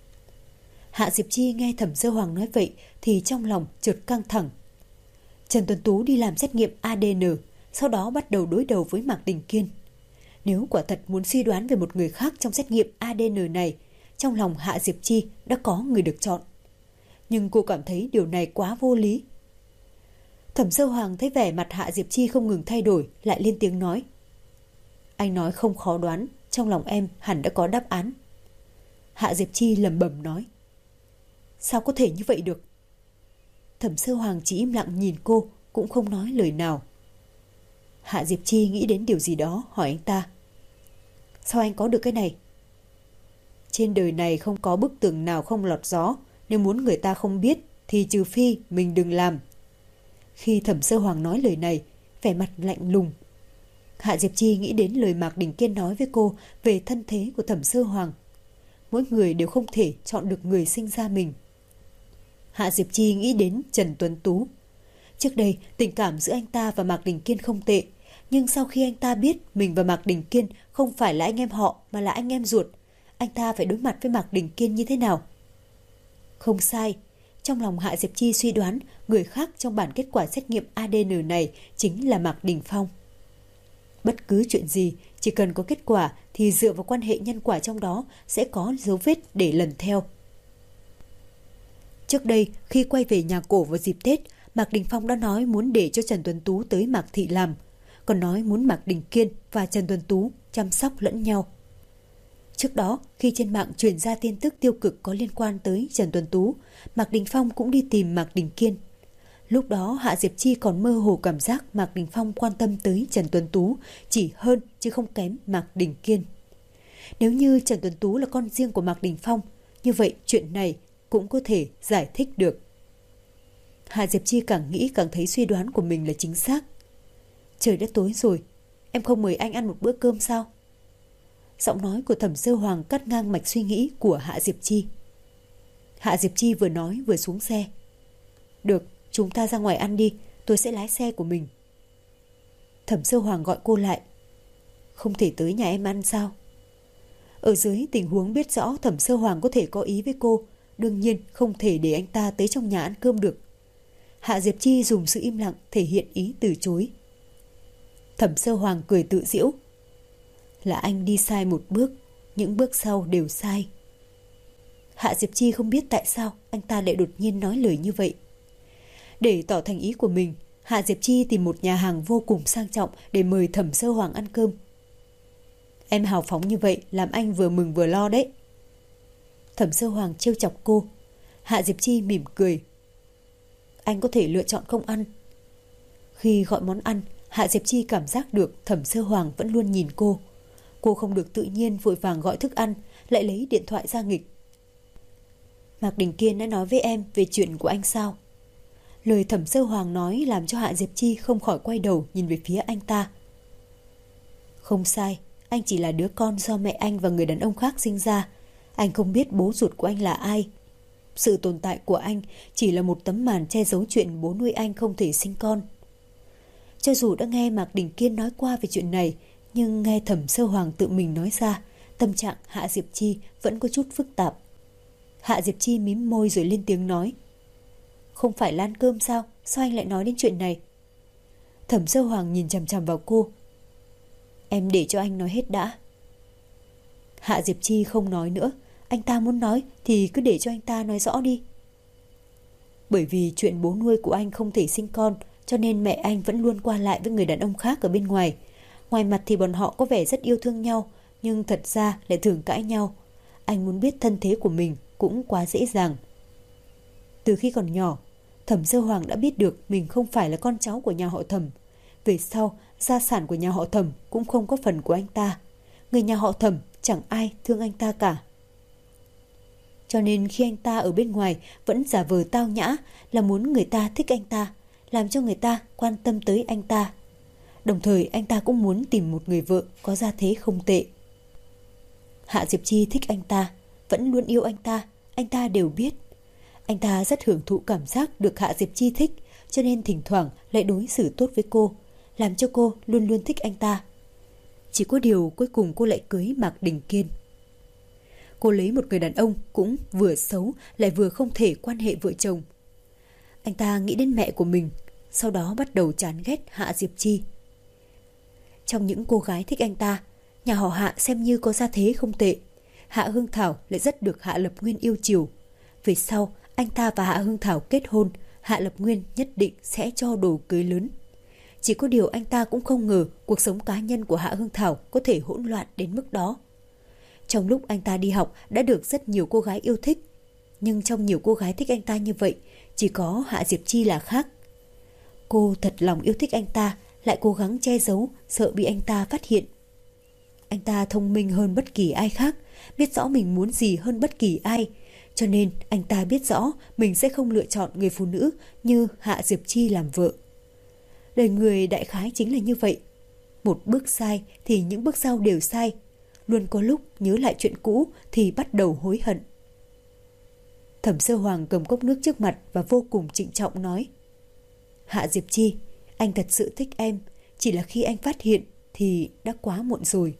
Hạ Diệp Chi nghe Thẩm Sơ Hoàng nói vậy thì trong lòng chợt căng thẳng. Trần Tuấn Tú đi làm xét nghiệm ADN, sau đó bắt đầu đối đầu với Mạc Đình Kiên. Nếu quả thật muốn suy đoán về một người khác trong xét nghiệm ADN này, trong lòng Hạ Diệp Chi đã có người được chọn. Nhưng cô cảm thấy điều này quá vô lý. Thẩm Sơ Hoàng thấy vẻ mặt Hạ Diệp Chi không ngừng thay đổi, lại lên tiếng nói. Anh nói không khó đoán, trong lòng em hẳn đã có đáp án. Hạ Diệp Chi lẩm bẩm nói. Sao có thể như vậy được? Thẩm Sơ Hoàng chỉ im lặng nhìn cô, cũng không nói lời nào. Hạ Diệp Chi nghĩ đến điều gì đó, hỏi anh ta. Sao anh có được cái này? Trên đời này không có bức tường nào không lọt gió, nếu muốn người ta không biết thì trừ phi mình đừng làm. Khi Thẩm Sơ Hoàng nói lời này, vẻ mặt lạnh lùng. Hạ Diệp Chi nghĩ đến lời Mạc Đình Kiên nói với cô về thân thế của Thẩm Sơ Hoàng. Mỗi người đều không thể chọn được người sinh ra mình. Hạ Diệp Chi nghĩ đến Trần Tuấn Tú. Trước đây, tình cảm giữa anh ta và Mạc Đình Kiên không tệ, nhưng sau khi anh ta biết mình và Mạc Đình Kiên không phải là anh em họ mà là anh em ruột, anh ta phải đối mặt với Mạc Đình Kiên như thế nào? Không sai, trong lòng Hạ Diệp Chi suy đoán người khác trong bản kết quả xét nghiệm ADN này chính là Mạc Đình Phong. Bất cứ chuyện gì, chỉ cần có kết quả thì dựa vào quan hệ nhân quả trong đó sẽ có dấu vết để lần theo. Trước đây, khi quay về nhà cổ vào dịp Tết, Mạc Đình Phong đã nói muốn để cho Trần Tuấn Tú tới Mạc Thị làm, còn nói muốn Mạc Đình Kiên và Trần Tuấn Tú chăm sóc lẫn nhau. Trước đó, khi trên mạng truyền ra tin tức tiêu cực có liên quan tới Trần Tuấn Tú, Mạc Đình Phong cũng đi tìm Mạc Đình Kiên. Lúc đó Hạ Diệp Chi còn mơ hồ cảm giác Mạc Đình Phong quan tâm tới Trần Tuấn Tú chỉ hơn chứ không kém Mạc Đình Kiên. Nếu như Trần Tuấn Tú là con riêng của Mạc Đình Phong, như vậy chuyện này cũng có thể giải thích được. Hạ Diệp Chi càng nghĩ càng thấy suy đoán của mình là chính xác. Trời đã tối rồi, em không mời anh ăn một bữa cơm sao? Giọng nói của Thẩm Sơ Hoàng cắt ngang mạch suy nghĩ của Hạ Diệp Chi. Hạ Diệp Chi vừa nói vừa xuống xe. Được, chúng ta ra ngoài ăn đi, tôi sẽ lái xe của mình. Thẩm Sơ Hoàng gọi cô lại. Không thể tới nhà em ăn sao? Ở dưới tình huống biết rõ Thẩm Sơ Hoàng có thể có ý với cô, đương nhiên không thể để anh ta tới trong nhà ăn cơm được. Hạ Diệp Chi dùng sự im lặng thể hiện ý từ chối. Thẩm Sơ Hoàng cười tự giễu. Là anh đi sai một bước, những bước sau đều sai. Hạ Diệp Chi không biết tại sao anh ta lại đột nhiên nói lời như vậy. Để tỏ thành ý của mình, Hạ Diệp Chi tìm một nhà hàng vô cùng sang trọng để mời Thẩm Sơ Hoàng ăn cơm. Em hào phóng như vậy làm anh vừa mừng vừa lo đấy. Thẩm Sơ Hoàng trêu chọc cô. Hạ Diệp Chi mỉm cười. Anh có thể lựa chọn không ăn. Khi gọi món ăn, Hạ Diệp Chi cảm giác được Thẩm Sơ Hoàng vẫn luôn nhìn cô. Cô không được tự nhiên vội vàng gọi thức ăn, lại lấy điện thoại ra nghịch. Mạc Đình Kiên đã nói với em về chuyện của anh sao? Lời Thẩm Sơ Hoàng nói làm cho Hạ Diệp Chi không khỏi quay đầu nhìn về phía anh ta. Không sai, anh chỉ là đứa con do mẹ anh và người đàn ông khác sinh ra. Anh không biết bố ruột của anh là ai. Sự tồn tại của anh chỉ là một tấm màn che giấu chuyện bố nuôi anh không thể sinh con. Cho dù đã nghe Mạc Đình Kiên nói qua về chuyện này, nhưng nghe Thẩm Sơ Hoàng tự mình nói ra, tâm trạng Hạ Diệp Chi vẫn có chút phức tạp. Hạ Diệp Chi mím môi rồi lên tiếng nói. Không phải là ăn cơm sao? Sao anh lại nói đến chuyện này? Thẩm Sơ Hoàng nhìn chằm chằm vào cô. Em để cho anh nói hết đã. Hạ Diệp Chi không nói nữa. Anh ta muốn nói thì cứ để cho anh ta nói rõ đi. Bởi vì chuyện bố nuôi của anh không thể sinh con, cho nên mẹ anh vẫn luôn qua lại với người đàn ông khác ở bên ngoài. Ngoài mặt thì bọn họ có vẻ rất yêu thương nhau, nhưng thật ra lại thường cãi nhau. Anh muốn biết thân thế của mình cũng quá dễ dàng. Từ khi còn nhỏ, Thẩm Sơ Hoàng đã biết được mình không phải là con cháu của nhà họ Thẩm. Về sau, gia sản của nhà họ Thẩm cũng không có phần của anh ta. Người nhà họ Thẩm chẳng ai thương anh ta cả. Cho nên khi anh ta ở bên ngoài vẫn giả vờ tao nhã, là muốn người ta thích anh ta, làm cho người ta quan tâm tới anh ta. Đồng thời anh ta cũng muốn tìm một người vợ có gia thế không tệ. Hạ Diệp Chi thích anh ta, vẫn luôn yêu anh ta đều biết. Anh ta rất hưởng thụ cảm giác được Hạ Diệp Chi thích, cho nên thỉnh thoảng lại đối xử tốt với cô, làm cho cô luôn luôn thích anh ta. Chỉ có điều cuối cùng cô lại cưới Mạc Đình Kiên. Cô lấy một người đàn ông cũng vừa xấu lại vừa không thể quan hệ vợ chồng. Anh ta nghĩ đến mẹ của mình, sau đó bắt đầu chán ghét Hạ Diệp Chi. Trong những cô gái thích anh ta, nhà họ Hạ xem như có gia thế không tệ. Hạ Hương Thảo lại rất được Hạ Lập Nguyên yêu chiều. Về sau, anh ta và Hạ Hương Thảo kết hôn, Hạ Lập Nguyên nhất định sẽ cho đồ cưới lớn. Chỉ có điều anh ta cũng không ngờ cuộc sống cá nhân của Hạ Hương Thảo có thể hỗn loạn đến mức đó. Trong lúc anh ta đi học đã được rất nhiều cô gái yêu thích, nhưng trong nhiều cô gái thích anh ta như vậy, chỉ có Hạ Diệp Chi là khác. Cô thật lòng yêu thích anh ta, lại cố gắng che giấu, sợ bị anh ta phát hiện. Anh ta thông minh hơn bất kỳ ai khác, biết rõ mình muốn gì hơn bất kỳ ai, cho nên anh ta biết rõ mình sẽ không lựa chọn người phụ nữ như Hạ Diệp Chi làm vợ. Đời người đại khái chính là như vậy. Một bước sai thì những bước sau đều sai. Luôn có lúc nhớ lại chuyện cũ thì bắt đầu hối hận. Thẩm Sơ Hoàng cầm cốc nước trước mặt và vô cùng trịnh trọng nói: Hạ Diệp Chi, anh thật sự thích em, chỉ là khi anh phát hiện thì đã quá muộn rồi.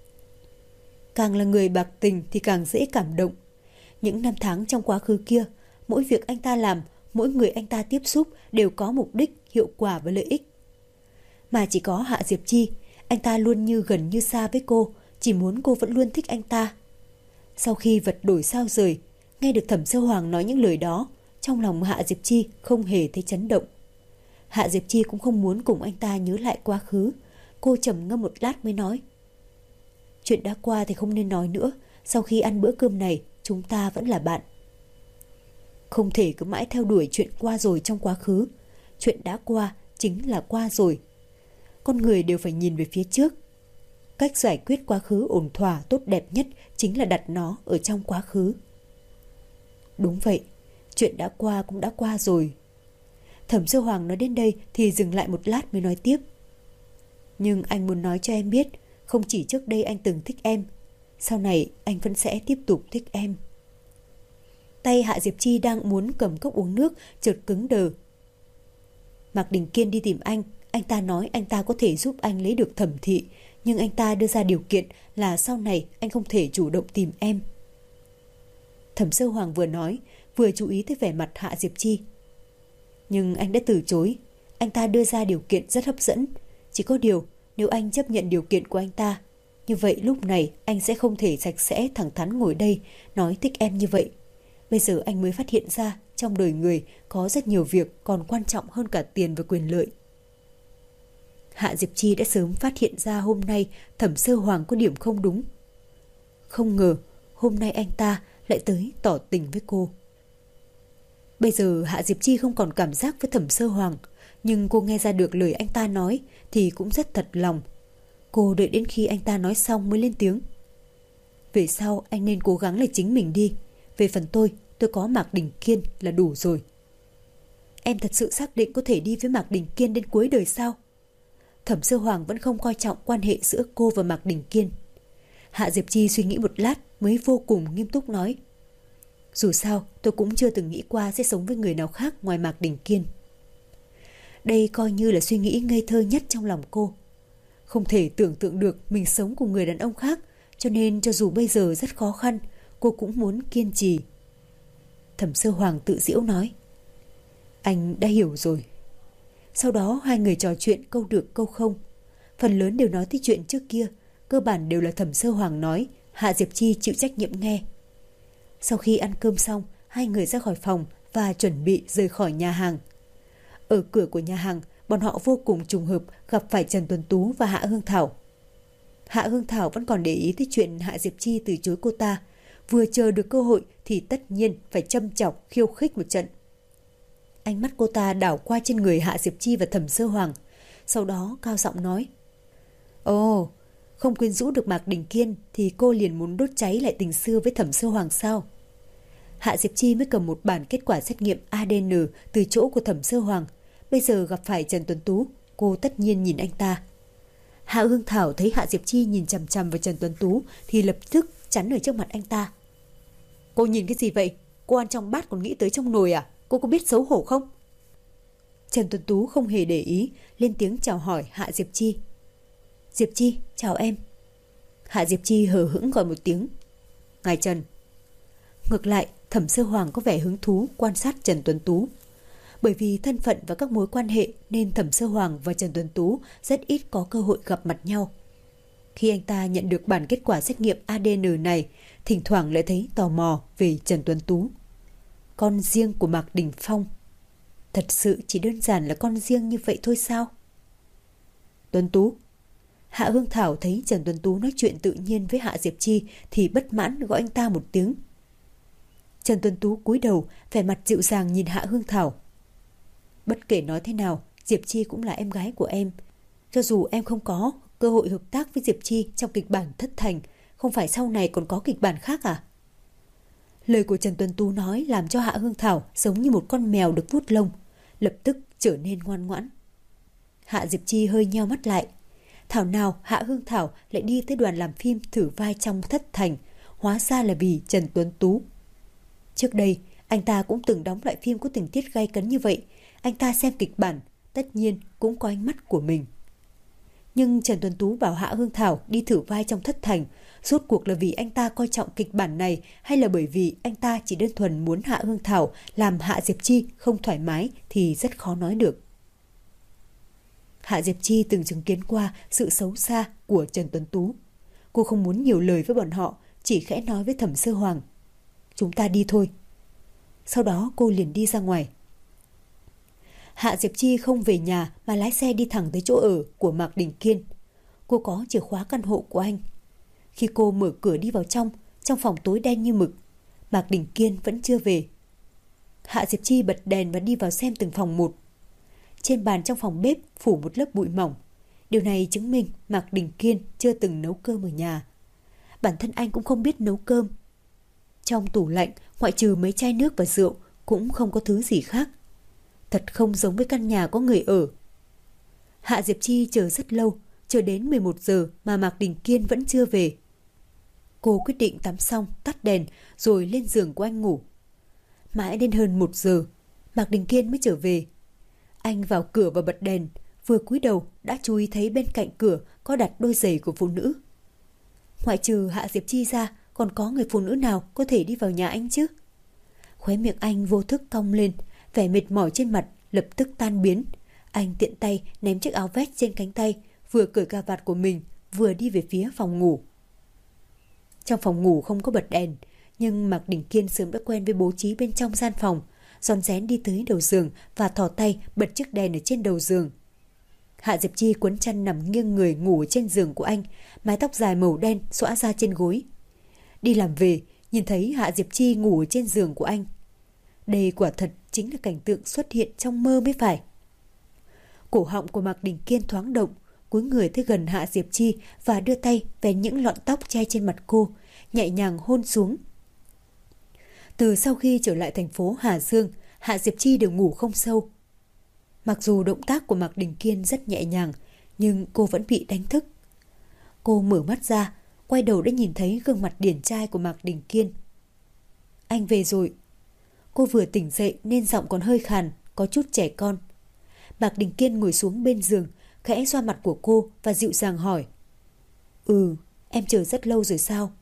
Càng là người bạc tình thì càng dễ cảm động. Những năm tháng trong quá khứ kia, mỗi việc anh ta làm, mỗi người anh ta tiếp xúc đều có mục đích, hiệu quả và lợi ích. Mà chỉ có Hạ Diệp Chi, anh ta luôn như gần như xa với cô, chỉ muốn cô vẫn luôn thích anh ta. Sau khi vật đổi sao rời, nghe được Thẩm Sơ Hoàng nói những lời đó, trong lòng Hạ Diệp Chi không hề thấy chấn động. Hạ Diệp Chi cũng không muốn cùng anh ta nhớ lại quá khứ. Cô trầm ngâm một lát mới nói: Chuyện đã qua thì không nên nói nữa. Sau khi ăn bữa cơm này, chúng ta vẫn là bạn. Không thể cứ mãi theo đuổi chuyện qua rồi trong quá khứ. Chuyện đã qua chính là qua rồi. Con người đều phải nhìn về phía trước. Cách giải quyết quá khứ ổn thỏa tốt đẹp nhất chính là đặt nó ở trong quá khứ. Đúng vậy, chuyện đã qua cũng đã qua rồi. Thẩm Sơ Hoàng nói đến đây thì dừng lại một lát mới nói tiếp: Nhưng anh muốn nói cho em biết, không chỉ trước đây anh từng thích em, sau này anh vẫn sẽ tiếp tục thích em. Tay Hạ Diệp Chi đang muốn cầm cốc uống nước chợt cứng đờ. Mạc Đình Kiên đi tìm anh ta nói anh ta có thể giúp anh lấy được Thẩm thị, nhưng anh ta đưa ra điều kiện là sau này anh không thể chủ động tìm em. Thẩm Sơ Hoàng vừa nói, vừa chú ý tới vẻ mặt Hạ Diệp Chi. Nhưng anh đã từ chối. Anh ta đưa ra điều kiện rất hấp dẫn. Chỉ có điều, nếu anh chấp nhận điều kiện của anh ta, như vậy lúc này anh sẽ không thể sạch sẽ thẳng thắn ngồi đây nói thích em như vậy. Bây giờ anh mới phát hiện ra trong đời người có rất nhiều việc còn quan trọng hơn cả tiền và quyền lợi. Hạ Diệp Chi đã sớm phát hiện ra hôm nay Thẩm Sơ Hoàng có điểm không đúng. Không ngờ hôm nay anh ta lại tới tỏ tình với cô. Bây giờ Hạ Diệp Chi không còn cảm giác với Thẩm Sơ Hoàng, nhưng cô nghe ra được lời anh ta nói thì cũng rất thật lòng. Cô đợi đến khi anh ta nói xong mới lên tiếng: Về sau anh nên cố gắng là chính mình đi. Về phần tôi có Mạc Đình Kiên là đủ rồi. Em thật sự xác định có thể đi với Mạc Đình Kiên đến cuối đời sao? Thẩm Sơ Hoàng vẫn không coi trọng quan hệ giữa cô và Mạc Đình Kiên. Hạ Diệp Chi suy nghĩ một lát mới vô cùng nghiêm túc nói: Dù sao tôi cũng chưa từng nghĩ qua sẽ sống với người nào khác ngoài Mạc Đình Kiên. Đây coi như là suy nghĩ ngây thơ nhất trong lòng cô. Không thể tưởng tượng được mình sống cùng người đàn ông khác, cho nên cho dù bây giờ rất khó khăn, cô cũng muốn kiên trì. Thẩm Sơ Hoàng tự giễu nói: Anh đã hiểu rồi. Sau đó hai người trò chuyện câu được câu không. Phần lớn đều nói tới chuyện trước kia, cơ bản đều là Thẩm Sơ Hoàng nói, Hạ Diệp Chi chịu trách nhiệm nghe. Sau khi ăn cơm xong, hai người ra khỏi phòng và chuẩn bị rời khỏi nhà hàng. Ở cửa của nhà hàng, bọn họ vô cùng trùng hợp gặp phải Trần Tuấn Tú và Hạ Hương Thảo. Hạ Hương Thảo vẫn còn để ý tới chuyện Hạ Diệp Chi từ chối cô ta. Vừa chờ được cơ hội thì tất nhiên phải châm chọc khiêu khích một trận. Ánh mắt cô ta đảo qua trên người Hạ Diệp Chi và Thẩm Sơ Hoàng. Sau đó cao giọng nói: Ồ, không quyến rũ được Mạc Đình Kiên thì cô liền muốn đốt cháy lại tình xưa với Thẩm Sơ Hoàng sao? Hạ Diệp Chi mới cầm một bản kết quả xét nghiệm ADN từ chỗ của Thẩm Sơ Hoàng. Bây giờ gặp phải Trần Tuấn Tú, cô tất nhiên nhìn anh ta. Hạ Hương Thảo thấy Hạ Diệp Chi nhìn chằm chằm vào Trần Tuấn Tú thì lập tức chắn ở trước mặt anh ta. Cô nhìn cái gì vậy? Cô ăn trong bát còn nghĩ tới trong nồi à? Cô có biết xấu hổ không? Trần Tuấn Tú không hề để ý, lên tiếng chào hỏi Hạ Diệp Chi. Diệp Chi, chào em. Hạ Diệp Chi hờ hững gọi một tiếng. Ngài Trần. Ngược lại, Thẩm Sơ Hoàng có vẻ hứng thú quan sát Trần Tuấn Tú. Bởi vì thân phận và các mối quan hệ nên Thẩm Sơ Hoàng và Trần Tuấn Tú rất ít có cơ hội gặp mặt nhau. Khi anh ta nhận được bản kết quả xét nghiệm ADN này, thỉnh thoảng lại thấy tò mò về Trần Tuấn Tú. Con riêng của Mạc Đình Phong. Thật sự chỉ đơn giản là con riêng như vậy thôi sao? Tuấn Tú. Hạ Hương Thảo thấy Trần Tuấn Tú nói chuyện tự nhiên với Hạ Diệp Chi thì bất mãn gọi anh ta một tiếng. Trần Tuấn Tú cúi đầu, vẻ mặt dịu dàng nhìn Hạ Hương Thảo. Bất kể nói thế nào, Diệp Chi cũng là em gái của em. Cho dù em không có cơ hội hợp tác với Diệp Chi trong kịch bản Thất Thành, không phải sau này còn có kịch bản khác à? Lời của Trần Tuấn Tú nói làm cho Hạ Hương Thảo giống như một con mèo được vuốt lông, lập tức trở nên ngoan ngoãn. Hạ Diệp Chi hơi nheo mắt lại. Thảo nào Hạ Hương Thảo lại đi tới đoàn làm phim thử vai trong Thất Thành, hóa ra là vì Trần Tuấn Tú. Trước đây, anh ta cũng từng đóng loại phim có tình tiết gay cấn như vậy. Anh ta xem kịch bản, tất nhiên cũng có ánh mắt của mình. Nhưng Trần Tuấn Tú bảo Hạ Hương Thảo đi thử vai trong Thất Thành, rốt cuộc là vì anh ta coi trọng kịch bản này hay là bởi vì anh ta chỉ đơn thuần muốn Hạ Hương Thảo làm Hạ Diệp Chi không thoải mái thì rất khó nói được. Hạ Diệp Chi từng chứng kiến qua sự xấu xa của Trần Tuấn Tú. Cô không muốn nhiều lời với bọn họ, chỉ khẽ nói với Thẩm Sơ Hoàng. Chúng ta đi thôi. Sau đó cô liền đi ra ngoài. Hạ Diệp Chi không về nhà mà lái xe đi thẳng tới chỗ ở của Mạc Đình Kiên. Cô có chìa khóa căn hộ của anh. Khi cô mở cửa đi vào trong phòng tối đen như mực. Mạc Đình Kiên vẫn chưa về. Hạ Diệp Chi bật đèn và đi vào xem từng phòng một. Trên bàn trong phòng bếp phủ một lớp bụi mỏng. Điều này chứng minh Mạc Đình Kiên chưa từng nấu cơm ở nhà. Bản thân anh cũng không biết nấu cơm. Trong tủ lạnh, ngoại trừ mấy chai nước và rượu, cũng không có thứ gì khác. Thật không giống với căn nhà có người ở. Hạ Diệp Chi chờ rất lâu, chờ đến 11 giờ mà Mạc Đình Kiên vẫn chưa về. Cô quyết định tắm xong, tắt đèn, rồi lên giường của anh ngủ. Mãi đến hơn 1 giờ, Mạc Đình Kiên mới trở về. Anh vào cửa và bật đèn, vừa cúi đầu đã chú ý thấy bên cạnh cửa có đặt đôi giày của phụ nữ. Ngoại trừ Hạ Diệp Chi ra, còn có người phụ nữ nào có thể đi vào nhà anh chứ? Khóe miệng anh vô thức cong lên, vẻ mệt mỏi trên mặt lập tức tan biến. Anh tiện tay ném chiếc áo vest trên cánh tay, vừa cởi cà vạt của mình, vừa đi về phía phòng ngủ. Trong phòng ngủ không có bật đèn, nhưng Mạc Đình Kiên sớm đã quen với bố trí bên trong gian phòng, rón rén đi tới đầu giường và thò tay bật chiếc đèn ở trên đầu giường. Hạ Diệp Chi quấn chăn nằm nghiêng người ngủ ở trên giường của anh, mái tóc dài màu đen xõa ra trên gối. Đi làm về, nhìn thấy Hạ Diệp Chi ngủ ở trên giường của anh. Đây quả thật chính là cảnh tượng xuất hiện trong mơ mới phải. Cổ họng của Mạc Đình Kiên thoáng động, cúi người tới gần Hạ Diệp Chi và đưa tay vén những lọn tóc che trên mặt cô, nhẹ nhàng hôn xuống. Từ sau khi trở lại thành phố Hà Dương, Hạ Diệp Chi đều ngủ không sâu. Mặc dù động tác của Mạc Đình Kiên rất nhẹ nhàng, nhưng cô vẫn bị đánh thức. Cô mở mắt ra, quay đầu đã nhìn thấy gương mặt điển trai của Mạc Đình Kiên. Anh về rồi. Cô vừa tỉnh dậy nên giọng còn hơi khàn, có chút trẻ con. Mạc Đình Kiên ngồi xuống bên giường, khẽ xoa mặt của cô và dịu dàng hỏi. Em chờ rất lâu rồi sao?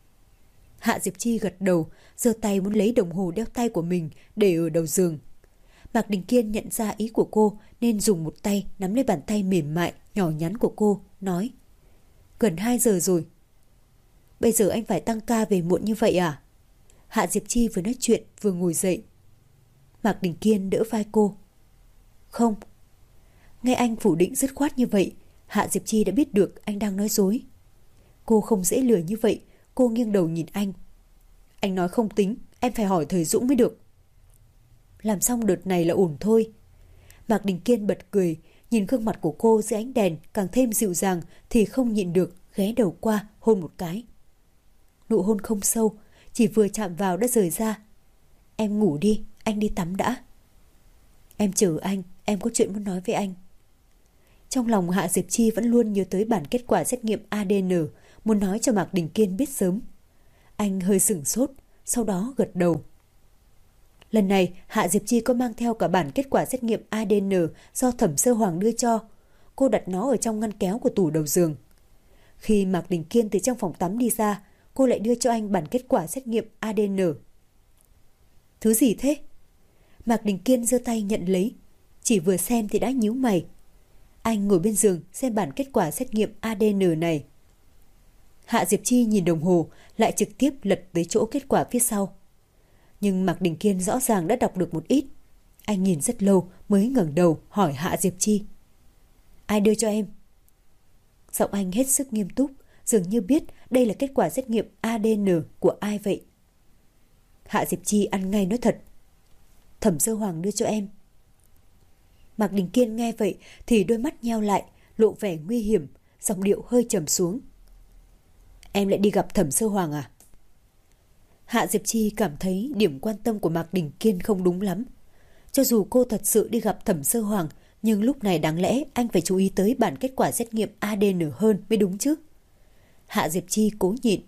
Hạ Diệp Chi gật đầu, giơ tay muốn lấy đồng hồ đeo tay của mình để ở đầu giường. Mạc Đình Kiên nhận ra ý của cô nên dùng một tay nắm lấy bàn tay mềm mại, nhỏ nhắn của cô, nói: Gần 2 giờ rồi. Bây giờ anh phải tăng ca về muộn như vậy à? Hạ Diệp Chi vừa nói chuyện vừa ngồi dậy. Mạc Đình Kiên đỡ vai cô. Không. Nghe anh phủ định dứt khoát như vậy, Hạ Diệp Chi đã biết được anh đang nói dối. Cô không dễ lừa như vậy. Cô nghiêng đầu nhìn anh. Anh nói không tính, em phải hỏi Thời Dũng mới được. Làm xong đợt này là ổn thôi. Mạc Đình Kiên bật cười, nhìn gương mặt của cô dưới ánh đèn càng thêm dịu dàng thì không nhịn được ghé đầu qua hôn một cái. Nụ hôn không sâu, chỉ vừa chạm vào đã rời ra. Em ngủ đi, anh đi tắm đã. Em chờ anh, em có chuyện muốn nói với anh. Trong lòng Hạ Diệp Chi vẫn luôn nhớ tới bản kết quả xét nghiệm ADN, muốn nói cho Mạc Đình Kiên biết sớm. Anh hơi sửng sốt, sau đó gật đầu. Lần này Hạ Diệp Chi có mang theo cả bản kết quả xét nghiệm ADN do Thẩm Sơ Hoàng đưa cho. Cô đặt nó ở trong ngăn kéo của tủ đầu giường. Khi Mạc Đình Kiên từ trong phòng tắm đi ra, cô lại đưa cho anh bản kết quả xét nghiệm ADN. Thứ gì thế? Mạc Đình Kiên giơ tay nhận lấy, chỉ vừa xem thì đã nhíu mày. Anh ngồi bên giường xem bản kết quả xét nghiệm ADN này. Hạ Diệp Chi nhìn đồng hồ, lại trực tiếp lật tới chỗ kết quả phía sau. Nhưng Mạc Đình Kiên rõ ràng đã đọc được một ít. Anh nhìn rất lâu mới ngẩng đầu hỏi Hạ Diệp Chi. Ai đưa cho em? Giọng anh hết sức nghiêm túc, dường như biết đây là kết quả xét nghiệm ADN của ai vậy. Hạ Diệp Chi ăn ngay nói thật. Thẩm Sơ Hoàng đưa cho em. Mạc Đình Kiên nghe vậy thì đôi mắt nheo lại, lộ vẻ nguy hiểm, giọng điệu hơi trầm xuống. Em lại đi gặp Thẩm Sơ Hoàng à? Hạ Diệp Chi cảm thấy điểm quan tâm của Mạc Đình Kiên không đúng lắm. Cho dù cô thật sự đi gặp Thẩm Sơ Hoàng, nhưng lúc này đáng lẽ anh phải chú ý tới bản kết quả xét nghiệm ADN hơn mới đúng chứ. Hạ Diệp Chi cố nhịn.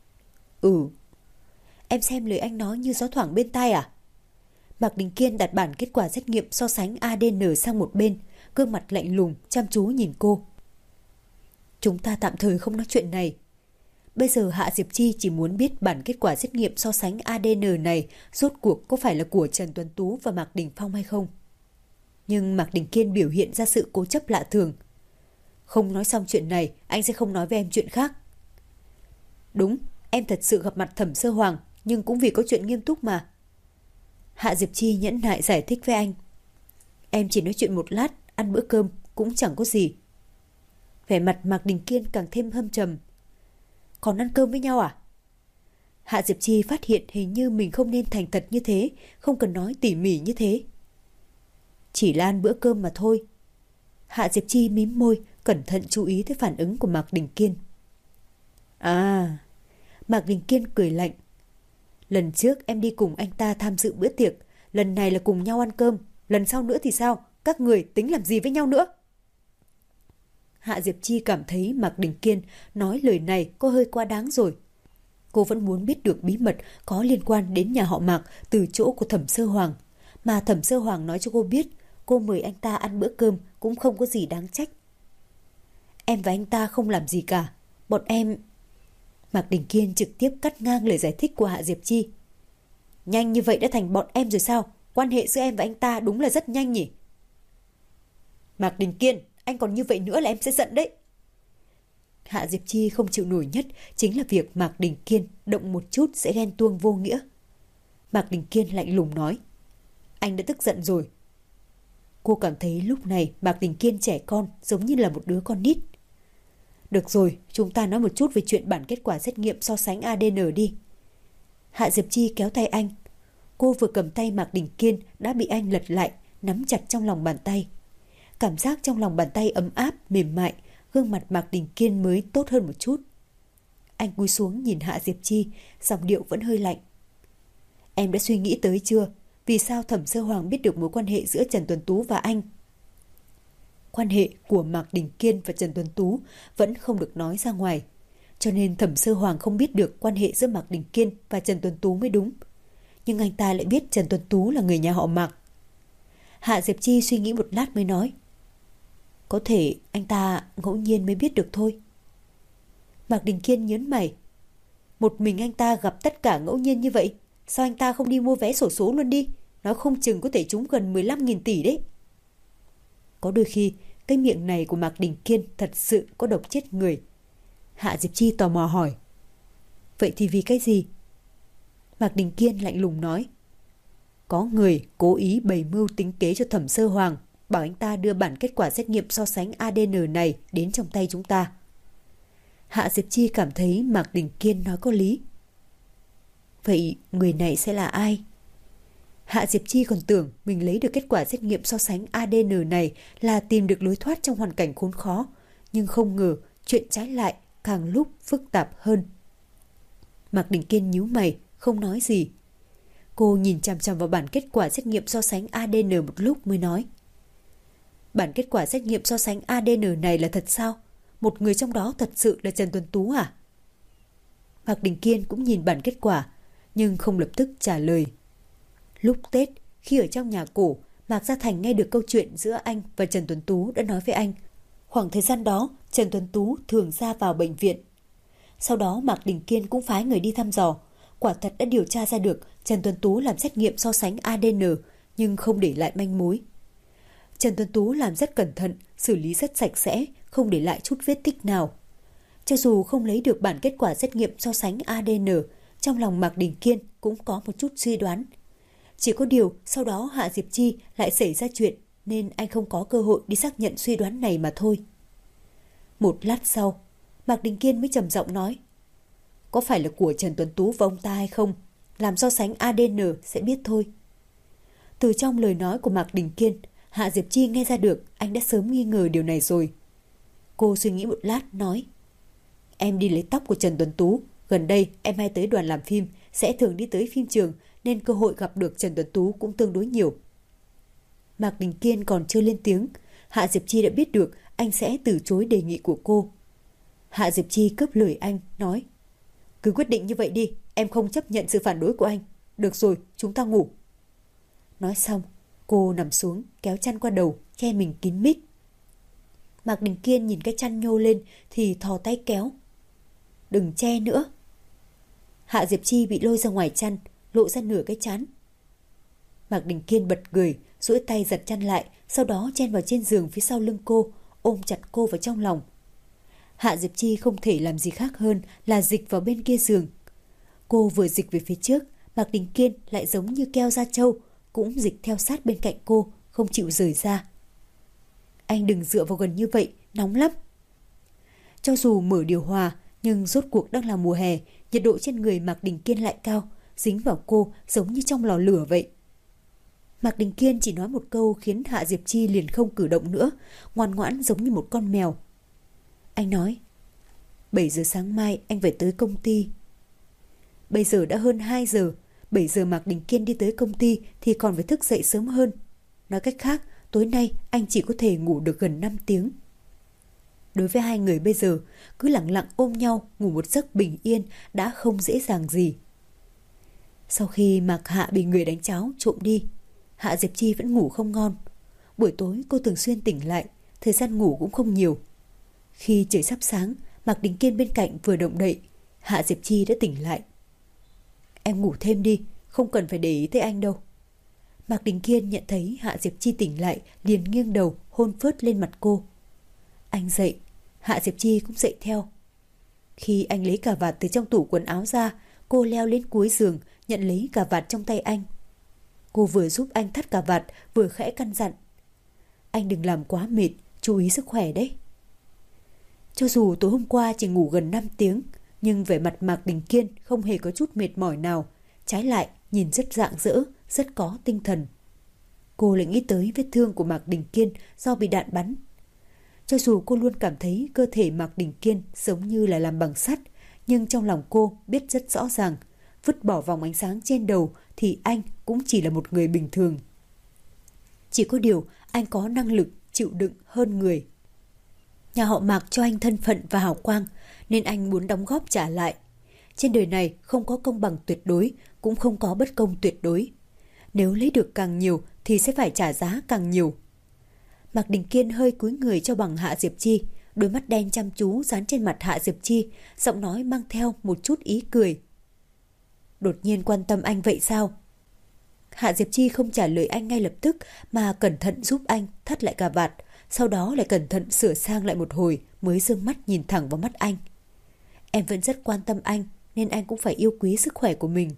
Em xem lời anh nói như gió thoảng bên tai à? Mạc Đình Kiên đặt bản kết quả xét nghiệm so sánh ADN sang một bên, gương mặt lạnh lùng chăm chú nhìn cô. Chúng ta tạm thời không nói chuyện này. Bây giờ Hạ Diệp Chi chỉ muốn biết bản kết quả xét nghiệm so sánh ADN này rốt cuộc có phải là của Trần Tuấn Tú và Mạc Đình Phong hay không. Nhưng Mạc Đình Kiên biểu hiện ra sự cố chấp lạ thường. Không nói xong chuyện này, anh sẽ không nói với em chuyện khác. Đúng, em thật sự gặp mặt Thẩm Sơ Hoàng, nhưng cũng vì có chuyện nghiêm túc mà. Hạ Diệp Chi nhẫn nại giải thích với anh. Em chỉ nói chuyện một lát, ăn bữa cơm cũng chẳng có gì. Vẻ mặt Mạc Đình Kiên càng thêm hâm trầm. Còn ăn cơm với nhau à? Hạ Diệp Chi phát hiện hình như mình không nên thành thật như thế, không cần nói tỉ mỉ như thế. Chỉ là ăn bữa cơm mà thôi. Hạ Diệp Chi mím môi, cẩn thận chú ý tới phản ứng của Mạc Đình Kiên. À, Mạc Đình Kiên cười lạnh. Lần trước em đi cùng anh ta tham dự bữa tiệc, lần này là cùng nhau ăn cơm, lần sau nữa thì sao? Các người tính làm gì với nhau nữa? Hạ Diệp Chi cảm thấy Mạc Đình Kiên nói lời này có hơi quá đáng rồi. Cô vẫn muốn biết được bí mật có liên quan đến nhà họ Mạc từ chỗ của Thẩm Sơ Hoàng. Mà Thẩm Sơ Hoàng nói cho cô biết, cô mời anh ta ăn bữa cơm cũng không có gì đáng trách. Em và anh ta không làm gì cả. Bọn em... Mạc Đình Kiên trực tiếp cắt ngang lời giải thích của Hạ Diệp Chi. Nhanh như vậy đã thành bọn em rồi sao? Quan hệ giữa em và anh ta đúng là rất nhanh nhỉ? Mạc Đình Kiên, anh còn như vậy nữa là em sẽ giận đấy. Hạ Diệp Chi không chịu nổi nhất chính là việc Mạc Đình Kiên động một chút sẽ ghen tuông vô nghĩa. Mạc Đình Kiên lạnh lùng nói. Anh đã tức giận rồi. Cô cảm thấy lúc này Mạc Đình Kiên trẻ con giống như là một đứa con nít. Được rồi, chúng ta nói một chút về chuyện bản kết quả xét nghiệm so sánh ADN đi. Hạ Diệp Chi kéo tay anh. Cô vừa cầm tay Mạc Đình Kiên đã bị anh lật lại, nắm chặt trong lòng bàn tay. Cảm giác trong lòng bàn tay ấm áp, mềm mại, gương mặt Mạc Đình Kiên mới tốt hơn một chút. Anh cúi xuống nhìn Hạ Diệp Chi, giọng điệu vẫn hơi lạnh. Em đã suy nghĩ tới chưa? Vì sao Thẩm Sơ Hoàng biết được mối quan hệ giữa Trần Tuấn Tú và anh? Quan hệ của Mạc Đình Kiên và Trần Tuấn Tú vẫn không được nói ra ngoài. Cho nên Thẩm Sơ Hoàng không biết được quan hệ giữa Mạc Đình Kiên và Trần Tuấn Tú mới đúng. Nhưng anh ta lại biết Trần Tuấn Tú là người nhà họ Mạc. Hạ Diệp Chi suy nghĩ một lát mới nói. Có thể anh ta ngẫu nhiên mới biết được thôi. Mạc Đình Kiên nhớn mày. Một mình anh ta gặp tất cả ngẫu nhiên như vậy, sao anh ta không đi mua vé xổ số luôn đi? Nói không chừng có thể trúng gần 15.000 tỷ đấy. Có đôi khi cái miệng này của Mạc Đình Kiên thật sự có độc chết người. Hạ Diệp Chi tò mò hỏi. Vậy thì vì cái gì? Mạc Đình Kiên lạnh lùng nói. Có người cố ý bày mưu tính kế cho Thẩm Sơ Hoàng, bảo anh ta đưa bản kết quả xét nghiệm so sánh ADN này đến trong tay chúng ta. Hạ Diệp Chi cảm thấy Mạc Đình Kiên nói có lý. Vậy người này sẽ là ai? Hạ Diệp Chi còn tưởng mình lấy được kết quả xét nghiệm so sánh ADN này là tìm được lối thoát trong hoàn cảnh khốn khó, nhưng không ngờ chuyện trái lại càng lúc phức tạp hơn. Mạc Đình Kiên nhíu mày, không nói gì. Cô nhìn chằm chằm vào bản kết quả xét nghiệm so sánh ADN một lúc mới nói. Bản kết quả xét nghiệm so sánh ADN này là thật sao? Một người trong đó thật sự là Trần Tuấn Tú à? Mạc Đình Kiên cũng nhìn bản kết quả, nhưng không lập tức trả lời. Lúc Tết, khi ở trong nhà cổ, Mạc Gia Thành nghe được câu chuyện giữa anh và Trần Tuấn Tú đã nói với anh. Khoảng thời gian đó, Trần Tuấn Tú thường ra vào bệnh viện. Sau đó Mạc Đình Kiên cũng phái người đi thăm dò. Quả thật đã điều tra ra được Trần Tuấn Tú làm xét nghiệm so sánh ADN, nhưng không để lại manh mối. Trần Tuấn Tú làm rất cẩn thận, xử lý rất sạch sẽ, không để lại chút vết tích nào. Cho dù không lấy được bản kết quả xét nghiệm so sánh ADN, trong lòng Mạc Đình Kiên cũng có một chút suy đoán. Chỉ có điều sau đó Hạ Diệp Chi lại xảy ra chuyện nên anh không có cơ hội đi xác nhận suy đoán này mà thôi. Một lát sau, Mạc Đình Kiên mới trầm giọng nói. Có phải là của Trần Tuấn Tú và ông ta hay không? Làm so sánh ADN sẽ biết thôi. Từ trong lời nói của Mạc Đình Kiên, Hạ Diệp Chi nghe ra được anh đã sớm nghi ngờ điều này rồi. Cô suy nghĩ một lát nói. Em đi lấy tóc của Trần Tuấn Tú. Gần đây em hay tới đoàn làm phim, sẽ thường đi tới phim trường, nên cơ hội gặp được Trần Tuấn Tú cũng tương đối nhiều. Mạc Đình Kiên còn chưa lên tiếng, Hạ Diệp Chi đã biết được anh sẽ từ chối đề nghị của cô. Hạ Diệp Chi cướp lời anh, nói. Cứ quyết định như vậy đi, em không chấp nhận sự phản đối của anh. Được rồi, chúng ta ngủ. Nói xong, cô nằm xuống, kéo chăn qua đầu, che mình kín mít. Mạc Đình Kiên nhìn cái chăn nhô lên thì thò tay kéo. Đừng che nữa. Hạ Diệp Chi bị lôi ra ngoài chăn, lộ ra nửa cái trán. Mạc Đình Kiên bật cười, duỗi tay giật chăn lại, sau đó chen vào trên giường phía sau lưng cô, ôm chặt cô vào trong lòng. Hạ Diệp Chi không thể làm gì khác hơn là dịch vào bên kia giường. Cô vừa dịch về phía trước, Mạc Đình Kiên lại giống như keo da trâu, cũng dịch theo sát bên cạnh cô, không chịu rời ra. Anh đừng dựa vào gần như vậy, nóng lắm. Cho dù mở điều hòa, nhưng rốt cuộc đang là mùa hè, nhiệt độ trên người Mạc Đình Kiên lại cao, dính vào cô giống như trong lò lửa vậy. Mạc Đình Kiên chỉ nói một câu khiến Hạ Diệp Chi liền không cử động nữa, ngoan ngoãn giống như một con mèo. Anh nói, 7 giờ sáng mai anh phải tới công ty. Bây giờ đã hơn 2 giờ, 7 giờ Mạc Đình Kiên đi tới công ty thì còn phải thức dậy sớm hơn. Nói cách khác, tối nay anh chỉ có thể ngủ được gần 5 tiếng. Đối với hai người bây giờ, cứ lặng lặng ôm nhau ngủ một giấc bình yên đã không dễ dàng gì. Sau khi Mạc Hạ bị người đánh cháo trộm đi, Hạ Diệp Chi vẫn ngủ không ngon. Buổi tối cô thường xuyên tỉnh lại, thời gian ngủ cũng không nhiều. Khi trời sắp sáng, Mạc Đình Kiên bên cạnh vừa động đậy, Hạ Diệp Chi đã tỉnh lại. Em ngủ thêm đi, không cần phải để ý tới anh đâu. Mạc Đình Kiên nhận thấy Hạ Diệp Chi tỉnh lại, liền nghiêng đầu hôn phớt lên mặt cô. Anh dậy, Hạ Diệp Chi cũng dậy theo. Khi anh lấy cà vạt từ trong tủ quần áo ra, cô leo lên cuối giường, nhận lấy cà vạt trong tay anh. Cô vừa giúp anh thắt cà vạt, vừa khẽ căn dặn. Anh đừng làm quá mệt, chú ý sức khỏe đấy. Cho dù tối hôm qua chỉ ngủ gần 5 tiếng, nhưng vẻ mặt Mạc Đình Kiên không hề có chút mệt mỏi nào. Trái lại, nhìn rất rạng rỡ, rất có tinh thần. Cô lại nghĩ tới vết thương của Mạc Đình Kiên do bị đạn bắn. Cho dù cô luôn cảm thấy cơ thể Mạc Đình Kiên giống như là làm bằng sắt, nhưng trong lòng cô biết rất rõ ràng, vứt bỏ vòng ánh sáng trên đầu thì anh cũng chỉ là một người bình thường. Chỉ có điều anh có năng lực chịu đựng hơn người. Nhà họ Mạc cho anh thân phận và hào quang, nên anh muốn đóng góp trả lại. Trên đời này không có công bằng tuyệt đối, cũng không có bất công tuyệt đối. Nếu lấy được càng nhiều thì sẽ phải trả giá càng nhiều. Mạc Đình Kiên hơi cúi người cho bằng Hạ Diệp Chi, đôi mắt đen chăm chú dán trên mặt Hạ Diệp Chi, giọng nói mang theo một chút ý cười. Đột nhiên quan tâm anh vậy sao? Hạ Diệp Chi không trả lời anh ngay lập tức mà cẩn thận giúp anh thắt lại cà vạt, sau đó lại cẩn thận sửa sang lại một hồi mới dương mắt nhìn thẳng vào mắt anh. Em vẫn rất quan tâm anh, nên anh cũng phải yêu quý sức khỏe của mình.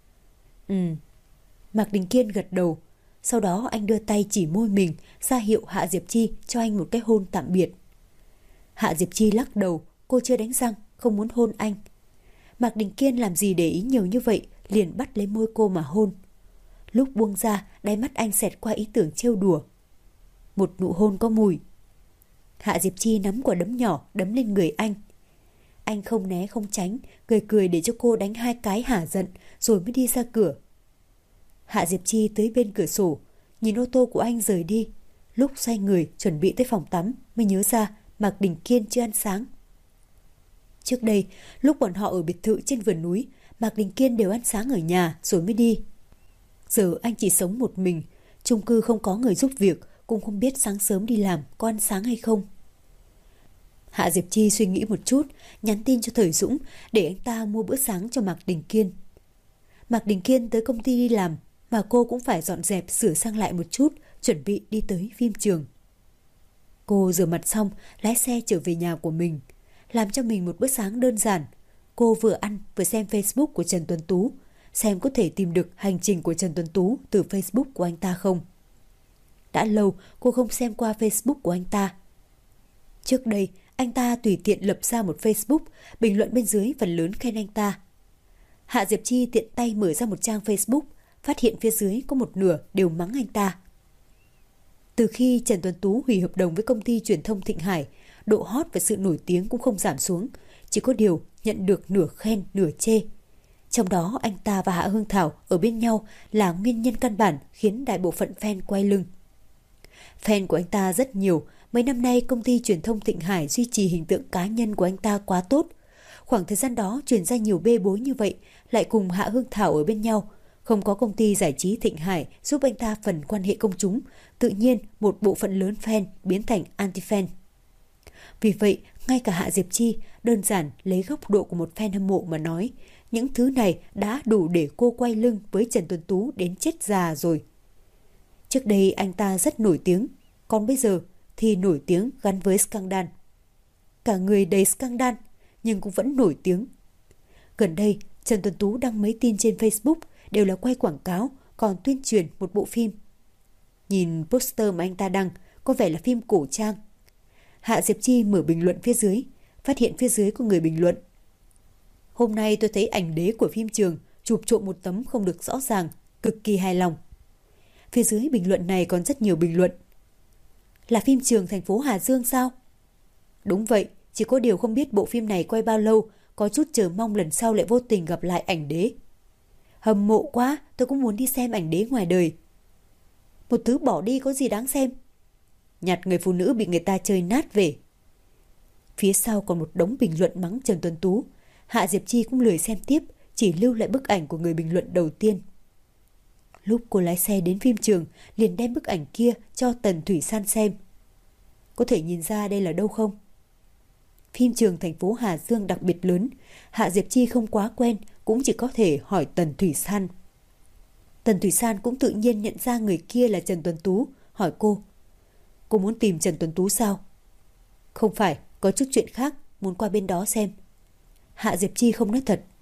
Mạc Đình Kiên gật đầu, sau đó anh đưa tay chỉ môi mình, ra hiệu Hạ Diệp Chi cho anh một cái hôn tạm biệt. Hạ Diệp Chi lắc đầu, cô chưa đánh răng, không muốn hôn anh. Mạc Đình Kiên làm gì để ý nhiều như vậy, liền bắt lấy môi cô mà hôn. Lúc buông ra, đáy mắt anh xẹt qua ý tưởng trêu đùa. Một nụ hôn có mùi. Hạ Diệp Chi nắm quả đấm nhỏ đấm lên người anh. Anh không né không tránh, cười cười để cho cô đánh 2 cái hả giận, rồi mới đi ra cửa. Hạ Diệp Chi tới bên cửa sổ, nhìn ô tô của anh rời đi. Lúc xoay người chuẩn bị tới phòng tắm mới nhớ ra Mạc Đình Kiên chưa ăn sáng. Trước đây, lúc bọn họ ở biệt thự trên vườn núi, Mạc Đình Kiên đều ăn sáng ở nhà rồi mới đi. Giờ anh chỉ sống một mình, chung cư không có người giúp việc, cũng không biết sáng sớm đi làm có ăn sáng hay không. Hạ Diệp Chi suy nghĩ một chút, nhắn tin cho Thời Dũng để anh ta mua bữa sáng cho Mạc Đình Kiên. Mạc Đình Kiên tới công ty đi làm, mà cô cũng phải dọn dẹp sửa sang lại một chút, chuẩn bị đi tới phim trường. Cô rửa mặt xong, lái xe trở về nhà của mình, làm cho mình một bữa sáng đơn giản. Cô vừa ăn vừa xem Facebook của Trần Tuấn Tú, xem có thể tìm được hành trình của Trần Tuấn Tú từ Facebook của anh ta không. Đã lâu cô không xem qua Facebook của anh ta. Trước đây, anh ta tùy tiện lập ra một Facebook, bình luận bên dưới phần lớn khen anh ta. Hạ Diệp Chi tiện tay mở ra một trang Facebook, phát hiện phía dưới có một nửa đều mắng anh ta. Từ khi Trần Tuấn Tú hủy hợp đồng với công ty truyền thông Thịnh Hải, độ hot và sự nổi tiếng cũng không giảm xuống, chỉ có điều nhận được nửa khen nửa chê. Trong đó anh ta và Hạ Hương Thảo ở bên nhau là nguyên nhân căn bản khiến đại bộ phận fan quay lưng. Fan của anh ta rất nhiều, mấy năm nay công ty truyền thông Thịnh Hải duy trì hình tượng cá nhân của anh ta quá tốt. Khoảng thời gian đó truyền ra nhiều bê bối như vậy, lại cùng Hạ Hương Thảo ở bên nhau. Không có công ty giải trí Thịnh Hải giúp anh ta phần quan hệ công chúng, tự nhiên một bộ phận lớn fan biến thành anti-fan. Vì vậy, ngay cả Hạ Diệp Chi đơn giản lấy góc độ của một fan hâm mộ mà nói, những thứ này đã đủ để cô quay lưng với Trần Tuấn Tú đến chết già rồi. Trước đây anh ta rất nổi tiếng, còn bây giờ thì nổi tiếng gắn với scandal. Cả người đầy scandal, nhưng cũng vẫn nổi tiếng. Gần đây, Trần Tuấn Tú đăng mấy tin trên Facebook đều là quay quảng cáo, còn tuyên truyền một bộ phim. Nhìn poster mà anh ta đăng, có vẻ là phim cổ trang. Hạ Diệp Chi mở bình luận phía dưới, phát hiện phía dưới có người bình luận. Hôm nay tôi thấy ảnh đế của phim trường, chụp trộm một tấm không được rõ ràng, cực kỳ hài lòng. Phía dưới bình luận này còn rất nhiều bình luận. Là phim trường thành phố Hà Dương sao? Đúng vậy, chỉ có điều không biết bộ phim này quay bao lâu, có chút chờ mong lần sau lại vô tình gặp lại ảnh đế. Hâm mộ quá, tôi cũng muốn đi xem ảnh đế ngoài đời. Một thứ bỏ đi có gì đáng xem? Nhặt người phụ nữ bị người ta chơi nát về. Phía sau còn một đống bình luận mắng Trần Tuấn Tú. Hạ Diệp Chi cũng lười xem tiếp, chỉ lưu lại bức ảnh của người bình luận đầu tiên. Lúc cô lái xe đến phim trường, liền đem bức ảnh kia cho Tần Thủy San xem. Có thể nhìn ra đây là đâu không? Phim trường thành phố Hà Dương đặc biệt lớn, Hạ Diệp Chi không quá quen, cũng chỉ có thể hỏi Tần Thủy San. Tần Thủy San cũng tự nhiên nhận ra người kia là Trần Tuấn Tú, hỏi cô. Cô muốn tìm Trần Tuấn Tú sao? Không phải, có chút chuyện khác, muốn qua bên đó xem. Hạ Diệp Chi không nói thật.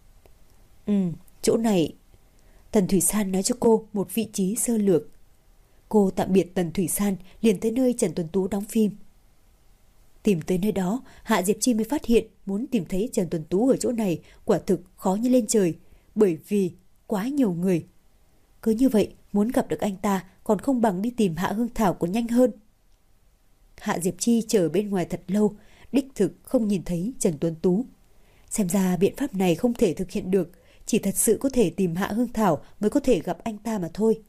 Chỗ này... Tần Thủy San nói cho cô một vị trí sơ lược. Cô tạm biệt Tần Thủy San, liền tới nơi Trần Tuấn Tú đóng phim. Tìm tới nơi đó, Hạ Diệp Chi mới phát hiện muốn tìm thấy Trần Tuấn Tú ở chỗ này quả thực khó như lên trời, bởi vì quá nhiều người. Cứ như vậy, muốn gặp được anh ta còn không bằng đi tìm Hạ Hương Thảo còn nhanh hơn. Hạ Diệp Chi chờ bên ngoài thật lâu, đích thực không nhìn thấy Trần Tuấn Tú. Xem ra biện pháp này không thể thực hiện được, chỉ thật sự có thể tìm Hạ Hương Thảo mới có thể gặp anh ta mà thôi.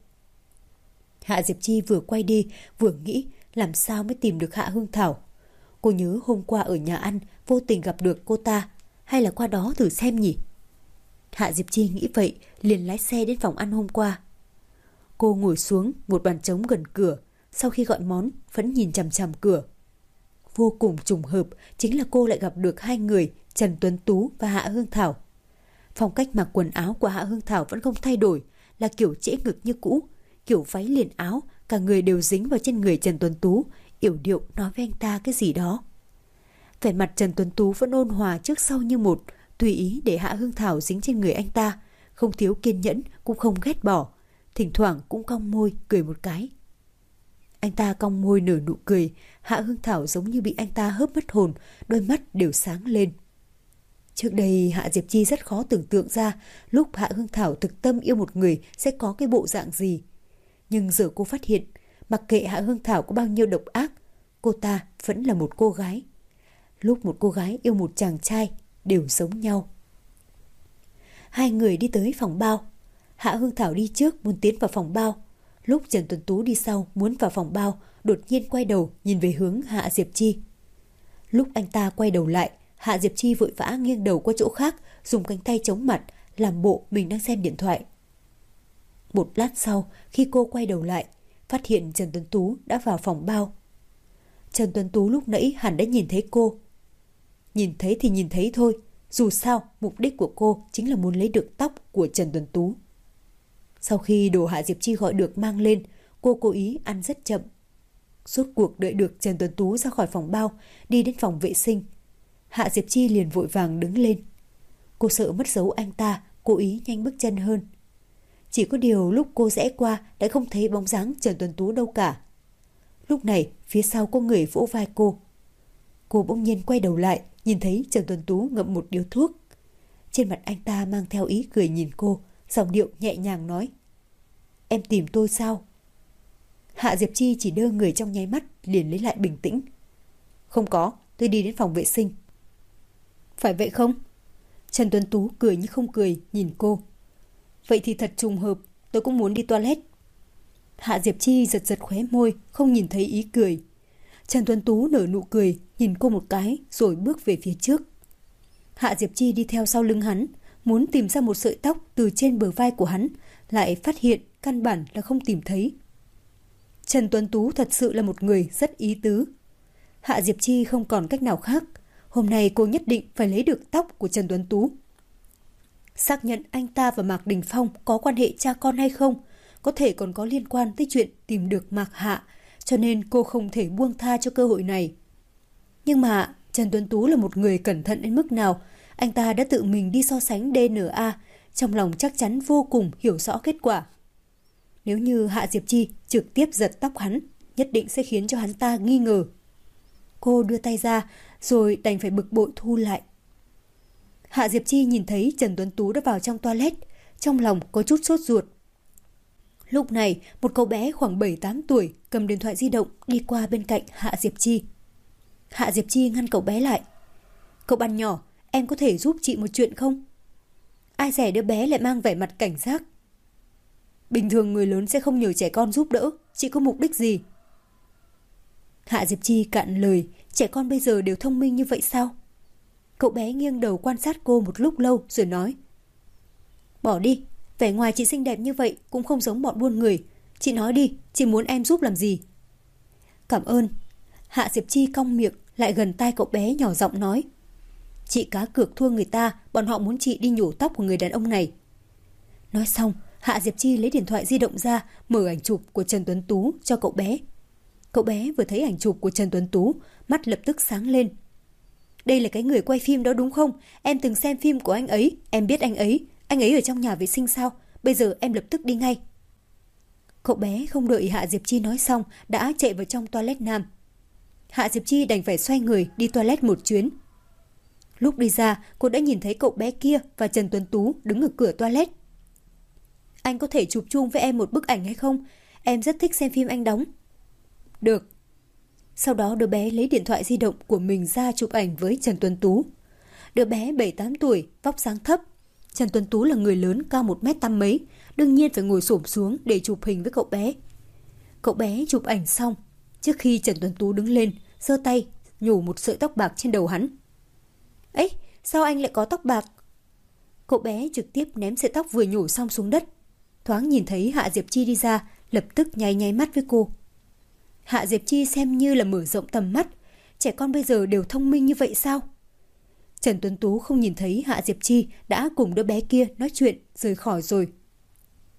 Hạ Diệp Chi vừa quay đi, vừa nghĩ làm sao mới tìm được Hạ Hương Thảo. Cô nhớ hôm qua ở nhà ăn vô tình gặp được cô ta, hay là qua đó thử xem nhỉ? Hạ Diệp Chi nghĩ vậy, liền lái xe đến phòng ăn hôm qua. Cô ngồi xuống một bàn trống gần cửa, sau khi gọi món vẫn nhìn chằm chằm cửa. Vô cùng trùng hợp, chính là cô lại gặp được hai người, Trần Tuấn Tú và Hạ Hương Thảo. Phong cách mặc quần áo của Hạ Hương Thảo vẫn không thay đổi, là kiểu trễ ngực như cũ, kiểu váy liền áo, cả người đều dính vào trên người Trần Tuấn Tú, yểu điệu nói với anh ta cái gì đó. Vẻ mặt Trần Tuấn Tú vẫn ôn hòa trước sau như một, tùy ý để Hạ Hương Thảo dính trên người anh ta, không thiếu kiên nhẫn cũng không ghét bỏ, thỉnh thoảng cũng cong môi cười một cái. Anh ta cong môi nở nụ cười, Hạ Hương Thảo giống như bị anh ta hớp mất hồn, đôi mắt đều sáng lên. Trước đây Hạ Diệp Chi rất khó tưởng tượng ra lúc Hạ Hương Thảo thực tâm yêu một người sẽ có cái bộ dạng gì. Nhưng giờ cô phát hiện, mặc kệ Hạ Hương Thảo có bao nhiêu độc ác, cô ta vẫn là một cô gái. Lúc một cô gái yêu một chàng trai đều giống nhau. Hai người đi tới phòng bao. Hạ Hương Thảo đi trước muốn tiến vào phòng bao. Lúc Trần Tuấn Tú đi sau muốn vào phòng bao, đột nhiên quay đầu nhìn về hướng Hạ Diệp Chi. Lúc anh ta quay đầu lại, Hạ Diệp Chi vội vã nghiêng đầu qua chỗ khác, dùng cánh tay chống mặt, làm bộ mình đang xem điện thoại. Một lát sau, khi cô quay đầu lại, phát hiện Trần Tuấn Tú đã vào phòng bao. Trần Tuấn Tú lúc nãy hẳn đã nhìn thấy cô. Nhìn thấy thì nhìn thấy thôi, dù sao mục đích của cô chính là muốn lấy được tóc của Trần Tuấn Tú. Sau khi đồ Hạ Diệp Chi gọi được mang lên, cô cố ý ăn rất chậm. Suốt cuộc đợi được Trần Tuấn Tú ra khỏi phòng bao, đi đến phòng vệ sinh. Hạ Diệp Chi liền vội vàng đứng lên. Cô sợ mất dấu anh ta, cố ý nhanh bước chân hơn. Chỉ có điều lúc cô rẽ qua đã không thấy bóng dáng Trần Tuấn Tú đâu cả. Lúc này phía sau có người vỗ vai cô. Cô bỗng nhiên quay đầu lại, nhìn thấy Trần Tuấn Tú ngậm một điếu thuốc. Trên mặt anh ta mang theo ý cười nhìn cô, giọng điệu nhẹ nhàng nói: "Em tìm tôi sao?" Hạ Diệp Chi chỉ đơ người trong nháy mắt, liền lấy lại bình tĩnh. "Không có, tôi đi đến phòng vệ sinh." "Phải vậy không?" Trần Tuấn Tú cười như không cười nhìn cô. "Vậy thì thật trùng hợp, tôi cũng muốn đi toilet." Hạ Diệp Chi giật giật khóe môi, không nhìn thấy ý cười. Trần Tuấn Tú nở nụ cười, nhìn cô một cái rồi bước về phía trước. Hạ Diệp Chi đi theo sau lưng hắn, muốn tìm ra một sợi tóc từ trên bờ vai của hắn, lại phát hiện căn bản là không tìm thấy. Trần Tuấn Tú thật sự là một người rất ý tứ. Hạ Diệp Chi không còn cách nào khác, hôm nay cô nhất định phải lấy được tóc của Trần Tuấn Tú. Xác nhận anh ta và Mạc Đình Phong có quan hệ cha con hay không, có thể còn có liên quan tới chuyện tìm được Mạc Hạ, cho nên cô không thể buông tha cho cơ hội này. Nhưng mà Trần Tuấn Tú là một người cẩn thận đến mức nào, anh ta đã tự mình đi so sánh DNA, trong lòng chắc chắn vô cùng hiểu rõ kết quả. Nếu như Hạ Diệp Chi trực tiếp giật tóc hắn, nhất định sẽ khiến cho hắn ta nghi ngờ. Cô đưa tay ra, rồi đành phải bực bội thu lại. Hạ Diệp Chi nhìn thấy Trần Tuấn Tú đã vào trong toilet, trong lòng có chút sốt ruột. Lúc này, một cậu bé khoảng 7-8 tuổi cầm điện thoại di động đi qua bên cạnh Hạ Diệp Chi. Hạ Diệp Chi ngăn cậu bé lại. "Cậu bạn nhỏ, em có thể giúp chị một chuyện không?" Ai dè đứa bé lại mang vẻ mặt cảnh giác. "Bình thường người lớn sẽ không nhờ trẻ con giúp đỡ, chị có mục đích gì?" Hạ Diệp Chi cạn lời, trẻ con bây giờ đều thông minh như vậy sao? Cậu bé nghiêng đầu quan sát cô một lúc lâu rồi nói: "Bỏ đi, vẻ ngoài chị xinh đẹp như vậy cũng không giống bọn buôn người. Chị nói đi, chị muốn em giúp làm gì?" "Cảm ơn." Hạ Diệp Chi cong miệng lại gần tai cậu bé nhỏ giọng nói: "Chị cá cược thua người ta, bọn họ muốn chị đi nhổ tóc của người đàn ông này." Nói xong, Hạ Diệp Chi lấy điện thoại di động ra, mở ảnh chụp của Trần Tuấn Tú cho cậu bé. Cậu bé vừa thấy ảnh chụp của Trần Tuấn Tú, mắt lập tức sáng lên. "Đây là cái người quay phim đó đúng không? Em từng xem phim của anh ấy, em biết anh ấy ở trong nhà vệ sinh sao? Bây giờ em lập tức đi ngay." Cậu bé không đợi Hạ Diệp Chi nói xong, đã chạy vào trong toilet nam. Hạ Diệp Chi đành phải xoay người đi toilet một chuyến. Lúc đi ra, cô đã nhìn thấy cậu bé kia và Trần Tuấn Tú đứng ở cửa toilet. "Anh có thể chụp chung với em một bức ảnh hay không? Em rất thích xem phim anh đóng." "Được." Sau đó đứa bé lấy điện thoại di động của mình ra chụp ảnh với Trần Tuấn Tú. Đứa bé 7-8 tuổi, vóc dáng thấp. Trần Tuấn Tú là người lớn cao 1m8 mấy, đương nhiên phải ngồi xổm xuống để chụp hình với cậu bé. Cậu bé chụp ảnh xong, trước khi Trần Tuấn Tú đứng lên, giơ tay nhổ một sợi tóc bạc trên đầu hắn. "Ấy, sao anh lại có tóc bạc?" Cậu bé trực tiếp ném sợi tóc vừa nhổ xong xuống đất. Thoáng nhìn thấy Hạ Diệp Chi đi ra, lập tức nháy nháy mắt với cô. Hạ Diệp Chi xem như là mở rộng tầm mắt. Trẻ con bây giờ đều thông minh như vậy sao? Trần Tuấn Tú không nhìn thấy Hạ Diệp Chi đã cùng đứa bé kia nói chuyện rời khỏi rồi.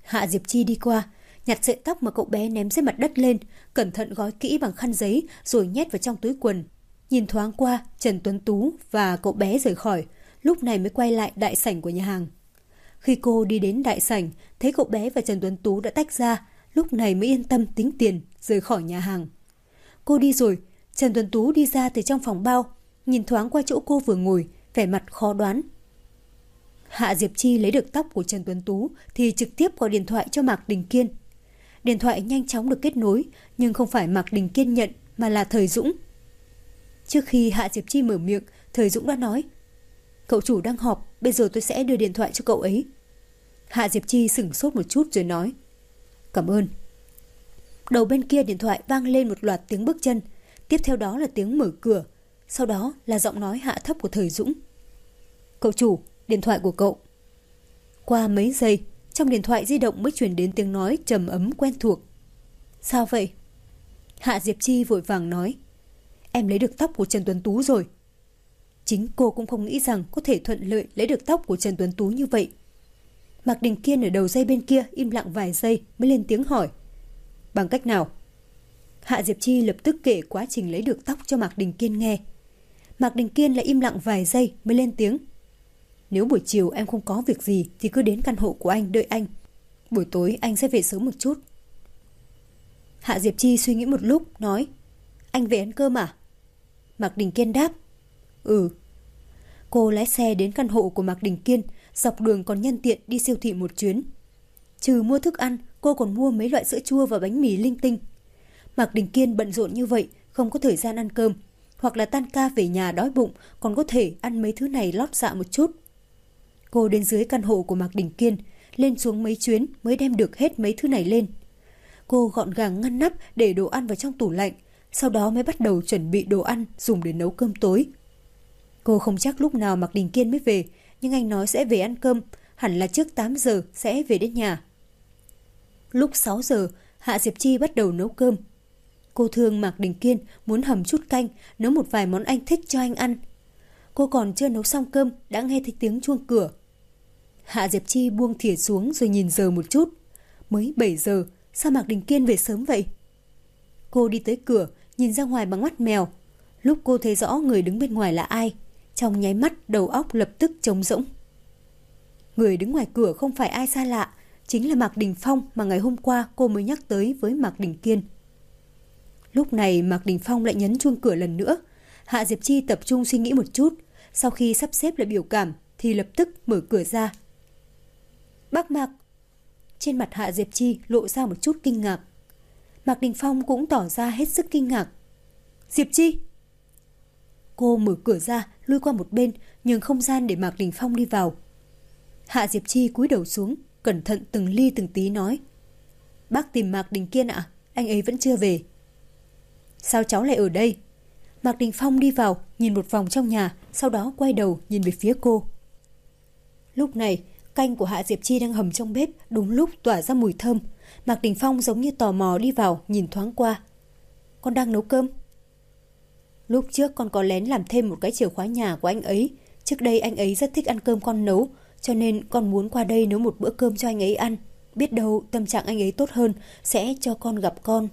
Hạ Diệp Chi đi qua, nhặt sợi tóc mà cậu bé ném dưới mặt đất lên, cẩn thận gói kỹ bằng khăn giấy rồi nhét vào trong túi quần. Nhìn thoáng qua, Trần Tuấn Tú và cậu bé rời khỏi, lúc này mới quay lại đại sảnh của nhà hàng. Khi cô đi đến đại sảnh, thấy cậu bé và Trần Tuấn Tú đã tách ra, lúc này mới yên tâm tính tiền, rời khỏi nhà hàng. Cô đi rồi, Trần Tuấn Tú đi ra từ trong phòng bao, nhìn thoáng qua chỗ cô vừa ngồi, vẻ mặt khó đoán. Hạ Diệp Chi lấy được tóc của Trần Tuấn Tú thì trực tiếp gọi điện thoại cho Mạc Đình Kiên. Điện thoại nhanh chóng được kết nối, nhưng không phải Mạc Đình Kiên nhận mà là Thời Dũng. Trước khi Hạ Diệp Chi mở miệng, Thời Dũng đã nói: "Cậu chủ đang họp, bây giờ tôi sẽ đưa điện thoại cho cậu ấy." Hạ Diệp Chi sửng sốt một chút rồi nói: "Cảm ơn." Đầu bên kia điện thoại vang lên một loạt tiếng bước chân, tiếp theo đó là tiếng mở cửa, sau đó là giọng nói hạ thấp của Thời Dũng: "Cậu chủ, điện thoại của cậu." Qua mấy giây, trong điện thoại di động mới truyền đến tiếng nói trầm ấm quen thuộc. "Sao vậy?" Hạ Diệp Chi vội vàng nói: "Em lấy được tóc của Trần Tuấn Tú rồi." Chính cô cũng không nghĩ rằng có thể thuận lợi lấy được tóc của Trần Tuấn Tú như vậy. Mạc Đình Kiên ở đầu dây bên kia im lặng vài giây mới lên tiếng hỏi: "Bằng cách nào?" Hạ Diệp Chi lập tức kể quá trình lấy được tóc cho Mạc Đình Kiên nghe. Mạc Đình Kiên lại im lặng vài giây mới lên tiếng: "Nếu buổi chiều em không có việc gì thì cứ đến căn hộ của anh đợi anh. Buổi tối anh sẽ về sớm một chút." Hạ Diệp Chi suy nghĩ một lúc nói: "Anh về ăn cơm à?" Mạc Đình Kiên đáp: "Ừ." Cô lái xe đến căn hộ của Mạc Đình Kiên, dọc đường còn nhân tiện đi siêu thị một chuyến. Trừ mua thức ăn, cô còn mua mấy loại sữa chua và bánh mì linh tinh. Mạc Đình Kiên bận rộn như vậy, không có thời gian ăn cơm, hoặc là tan ca về nhà đói bụng còn có thể ăn mấy thứ này lót dạ một chút. Cô đến dưới căn hộ của Mạc Đình Kiên, lên xuống mấy chuyến mới đem được hết mấy thứ này lên. Cô gọn gàng ngăn nắp để đồ ăn vào trong tủ lạnh, sau đó mới bắt đầu chuẩn bị đồ ăn dùng để nấu cơm tối. Cô không chắc lúc nào Mạc Đình Kiên mới về, nhưng anh nói sẽ về ăn cơm, hẳn là trước 8 giờ sẽ về đến nhà. Lúc 6 giờ, Hạ Diệp Chi bắt đầu nấu cơm. Cô thương Mạc Đình Kiên, muốn hầm chút canh, nấu một vài món anh thích cho anh ăn. Cô còn chưa nấu xong cơm đã nghe thấy tiếng chuông cửa. Hạ Diệp Chi buông thìa xuống rồi nhìn giờ một chút. Mới 7 giờ, sao Mạc Đình Kiên về sớm vậy? Cô đi tới cửa, nhìn ra ngoài bằng mắt mèo. Lúc cô thấy rõ người đứng bên ngoài là ai, trong nháy mắt đầu óc lập tức trống rỗng. Người đứng ngoài cửa không phải ai xa lạ, chính là Mạc Đình Phong mà ngày hôm qua cô mới nhắc tới với Mạc Đình Kiên. Lúc này Mạc Đình Phong lại nhấn chuông cửa lần nữa. Hạ Diệp Chi tập trung suy nghĩ một chút, sau khi sắp xếp lại biểu cảm thì lập tức mở cửa ra. "Bác Mạc." Trên mặt Hạ Diệp Chi lộ ra một chút kinh ngạc. Mạc Đình Phong cũng tỏ ra hết sức kinh ngạc. "Diệp Chi." Cô mở cửa ra, lui qua một bên, nhường không gian để Mạc Đình Phong đi vào. Hạ Diệp Chi cúi đầu xuống, cẩn thận từng ly từng tí nói: "Bác tìm Mạc Đình Kiên ạ, anh ấy vẫn chưa về." "Sao cháu lại ở đây?" Mạc Đình Phong đi vào, nhìn một vòng trong nhà, sau đó quay đầu nhìn về phía cô. Lúc này, canh của Hạ Diệp Chi đang hầm trong bếp, đúng lúc tỏa ra mùi thơm. Mạc Đình Phong giống như tò mò đi vào, nhìn thoáng qua. "Con đang nấu cơm." "Lúc trước con có lén làm thêm một cái chìa khóa nhà của anh ấy. Trước đây anh ấy rất thích ăn cơm con nấu, cho nên con muốn qua đây nấu một bữa cơm cho anh ấy ăn. Biết đâu tâm trạng anh ấy tốt hơn, sẽ cho con gặp con."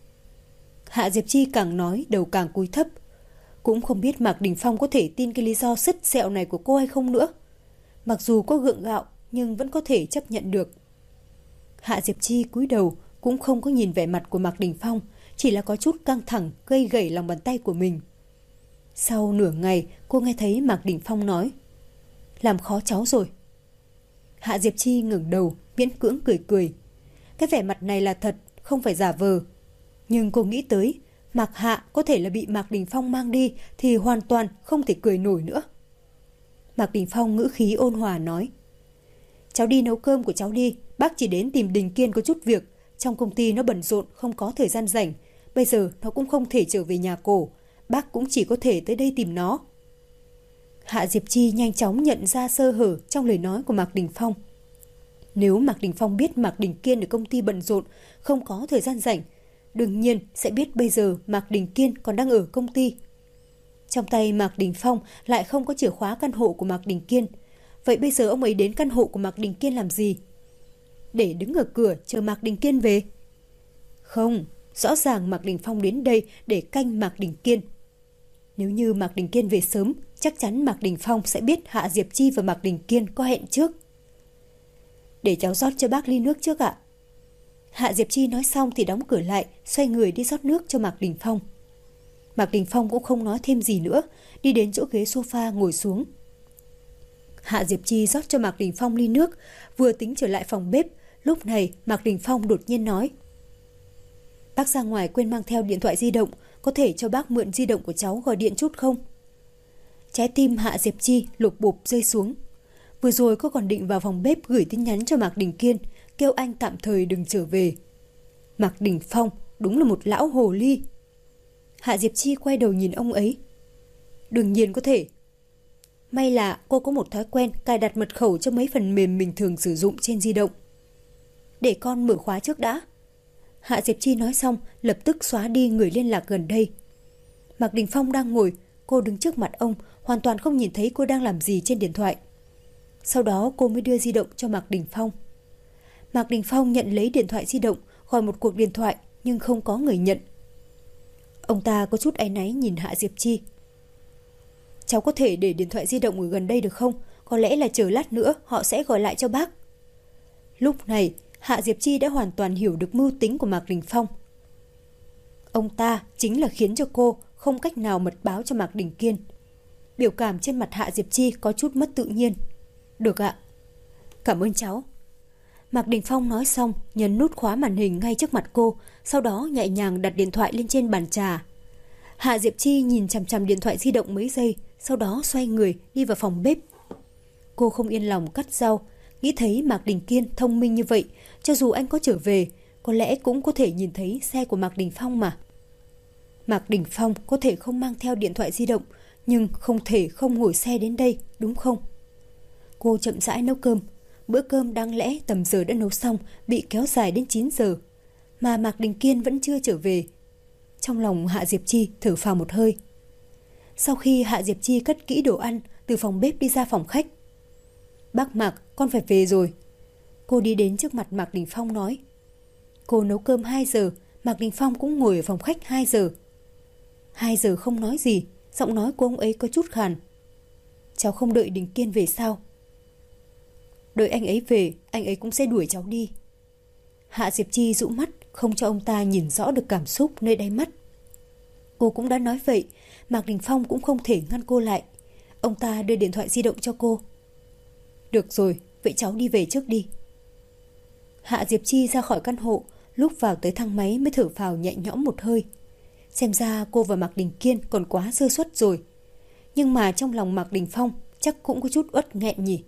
Hạ Diệp Chi càng nói đầu càng cúi thấp. Cũng không biết Mạc Đình Phong có thể tin cái lý do sứt sẹo này của cô hay không nữa. Mặc dù có gượng gạo nhưng vẫn có thể chấp nhận được. Hạ Diệp Chi cúi đầu cũng không có nhìn vẻ mặt của Mạc Đình Phong, chỉ là có chút căng thẳng gây gẩy lòng bàn tay của mình. Sau nửa ngày cô nghe thấy Mạc Đình Phong nói: "Làm khó cháu rồi." Hạ Diệp Chi ngẩng đầu miễn cưỡng cười cười. Cái vẻ mặt này là thật, không phải giả vờ. Nhưng cô nghĩ tới Mạc Hạ có thể là bị Mạc Đình Phong mang đi thì hoàn toàn không thể cười nổi nữa. Mạc Đình Phong ngữ khí ôn hòa nói: "Cháu đi nấu cơm của cháu đi, bác chỉ đến tìm Đình Kiên có chút việc. Trong công ty nó bận rộn không có thời gian rảnh, bây giờ nó cũng không thể trở về nhà cổ, bác cũng chỉ có thể tới đây tìm nó." Hạ Diệp Chi nhanh chóng nhận ra sơ hở trong lời nói của Mạc Đình Phong. Nếu Mạc Đình Phong biết Mạc Đình Kiên ở công ty bận rộn, không có thời gian rảnh, đương nhiên sẽ biết bây giờ Mạc Đình Kiên còn đang ở công ty. Trong tay Mạc Đình Phong lại không có chìa khóa căn hộ của Mạc Đình Kiên. Vậy bây giờ ông ấy đến căn hộ của Mạc Đình Kiên làm gì? để đứng ở cửa chờ Mạc Đình Kiên về? Không, rõ ràng Mạc Đình Phong đến đây để canh Mạc Đình Kiên. Nếu như Mạc Đình Kiên về sớm, chắc chắn Mạc Đình Phong sẽ biết Hạ Diệp Chi và Mạc Đình Kiên có hẹn trước. Để cháu rót cho bác ly nước trước ạ. Hạ Diệp Chi nói xong thì đóng cửa lại, xoay người đi rót nước cho Mạc Đình Phong. Mạc Đình Phong cũng không nói thêm gì nữa, đi đến chỗ ghế sofa ngồi xuống. Hạ Diệp Chi rót cho Mạc Đình Phong ly nước, vừa tính trở lại phòng bếp, lúc này Mạc Đình Phong đột nhiên nói: Bác ra ngoài quên mang theo điện thoại di động, có thể cho bác mượn di động của cháu gọi điện chút không? Trái tim Hạ Diệp Chi lục bụp rơi xuống. Vừa rồi cô còn định vào phòng bếp gửi tin nhắn cho Mạc Đình Kiên, kêu anh tạm thời đừng trở về. Mạc Đình Phong đúng là một lão hồ ly. Hạ Diệp Chi quay đầu nhìn ông ấy. Đương nhiên có thể. May là cô có một thói quen cài đặt mật khẩu cho mấy phần mềm mình thường sử dụng trên di động. Để con mở khóa trước đã. Hạ Diệp Chi nói xong lập tức xóa đi người liên lạc gần đây. Mạc Đình Phong đang ngồi, cô đứng trước mặt ông, hoàn toàn không nhìn thấy cô đang làm gì trên điện thoại. Sau đó cô mới đưa di động cho Mạc Đình Phong. Mạc Đình Phong nhận lấy điện thoại di động, gọi một cuộc điện thoại nhưng không có người nhận. Ông ta có chút áy náy nhìn Hạ Diệp Chi. Cháu có thể để điện thoại di động ở gần đây được không? Có lẽ là chờ lát nữa họ sẽ gọi lại cho bác. Lúc này Hạ Diệp Chi đã hoàn toàn hiểu được mưu tính của Mạc Đình Phong. Ông ta chính là khiến cho cô không cách nào mật báo cho Mạc Đình Kiên. Biểu cảm trên mặt Hạ Diệp Chi có chút mất tự nhiên. Được ạ. Cảm ơn cháu. Mạc Đình Phong nói xong, nhấn nút khóa màn hình ngay trước mặt cô, sau đó nhẹ nhàng đặt điện thoại lên trên bàn trà. Hạ Diệp Chi nhìn chằm chằm điện thoại di động mấy giây, sau đó xoay người đi vào phòng bếp. Cô không yên lòng cắt rau, nghĩ thấy Mạc Đình Kiên thông minh như vậy, cho dù anh có trở về, có lẽ cũng có thể nhìn thấy xe của Mạc Đình Phong mà. Mạc Đình Phong có thể không mang theo điện thoại di động, nhưng không thể không ngồi xe đến đây, đúng không? Cô chậm rãi nấu cơm. Bữa cơm đáng lẽ tầm giờ đã nấu xong, bị kéo dài đến 9 giờ. Mà Mạc Đình Kiên vẫn chưa trở về. Trong lòng Hạ Diệp Chi thở phào một hơi. Sau khi Hạ Diệp Chi cất kỹ đồ ăn, từ phòng bếp đi ra phòng khách. Bác Mạc, con phải về rồi. Cô đi đến trước mặt Mạc Đình Phong nói. Cô nấu cơm 2 giờ, Mạc Đình Phong cũng ngồi ở phòng khách 2 giờ. 2 giờ không nói gì, giọng nói của ông ấy có chút khàn. Cháu không đợi Đình Kiên về sao? Đợi anh ấy về, anh ấy cũng sẽ đuổi cháu đi. Hạ Diệp Chi dụ mắt, không cho ông ta nhìn rõ được cảm xúc nơi đáy mắt. Cô cũng đã nói vậy, Mạc Đình Phong cũng không thể ngăn cô lại. Ông ta đưa điện thoại di động cho cô. Được rồi, vậy cháu đi về trước đi. Hạ Diệp Chi ra khỏi căn hộ, lúc vào tới thang máy mới thở phào nhẹ nhõm một hơi. Xem ra cô và Mạc Đình Kiên còn quá sơ suất rồi. Nhưng mà trong lòng Mạc Đình Phong chắc cũng có chút uất nghẹn nhỉ.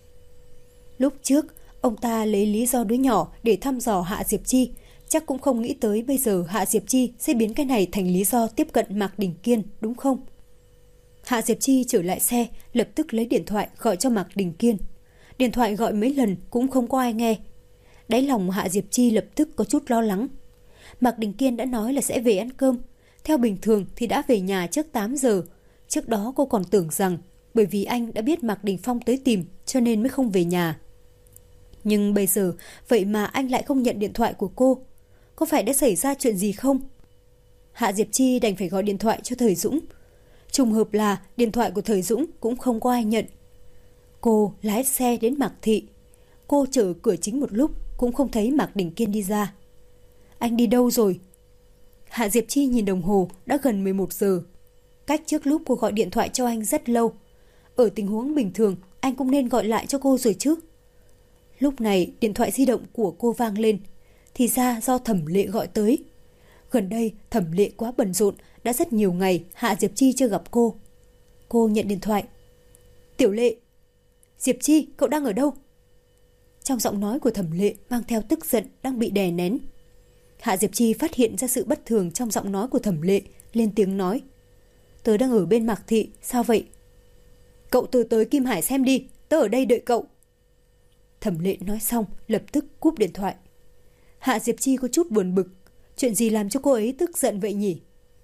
Lúc trước, ông ta lấy lý do đứa nhỏ để thăm dò Hạ Diệp Chi, chắc cũng không nghĩ tới bây giờ Hạ Diệp Chi sẽ biến cái này thành lý do tiếp cận Mạc Đình Kiên, đúng không? Hạ Diệp Chi trở lại xe, lập tức lấy điện thoại gọi cho Mạc Đình Kiên. Điện thoại gọi mấy lần cũng không có ai nghe. Đáy lòng Hạ Diệp Chi lập tức có chút lo lắng. Mạc Đình Kiên đã nói là sẽ về ăn cơm. Theo bình thường thì đã về nhà trước 8 giờ. Trước đó cô còn tưởng rằng bởi vì anh đã biết Mạc Đình Phong tới tìm cho nên mới không về nhà. Nhưng bây giờ vậy mà anh lại không nhận điện thoại của cô. Có phải đã xảy ra chuyện gì không? Hạ Diệp Chi đành phải gọi điện thoại cho Thời Dũng. Trùng hợp là điện thoại của Thời Dũng cũng không có ai nhận. Cô lái xe đến Mạc Thị. Cô chờ cửa chính một lúc cũng không thấy Mạc Đình Kiên đi ra. Anh đi đâu rồi? Hạ Diệp Chi nhìn đồng hồ, đã gần 11 giờ. Cách trước lúc cô gọi điện thoại cho anh rất lâu. Ở tình huống bình thường anh cũng nên gọi lại cho cô rồi chứ. Lúc này điện thoại di động của cô vang lên. Thì ra do Thẩm Lệ gọi tới. Gần đây Thẩm Lệ quá bận rộn, đã rất nhiều ngày Hạ Diệp Chi chưa gặp cô. Cô nhận điện thoại. Tiểu Lệ. Diệp Chi, cậu đang ở đâu? Trong giọng nói của Thẩm Lệ mang theo tức giận đang bị đè nén. Hạ Diệp Chi phát hiện ra sự bất thường trong giọng nói của Thẩm Lệ, lên tiếng nói. Tớ đang ở bên Mạc Thị, sao vậy? Cậu từ tới Kim Hải xem đi, tớ ở đây đợi cậu. Thẩm Lệ nói xong lập tức cúp điện thoại. Hạ Diệp Chi có chút buồn bực. Chuyện gì làm cho cô ấy tức giận vậy nhỉ?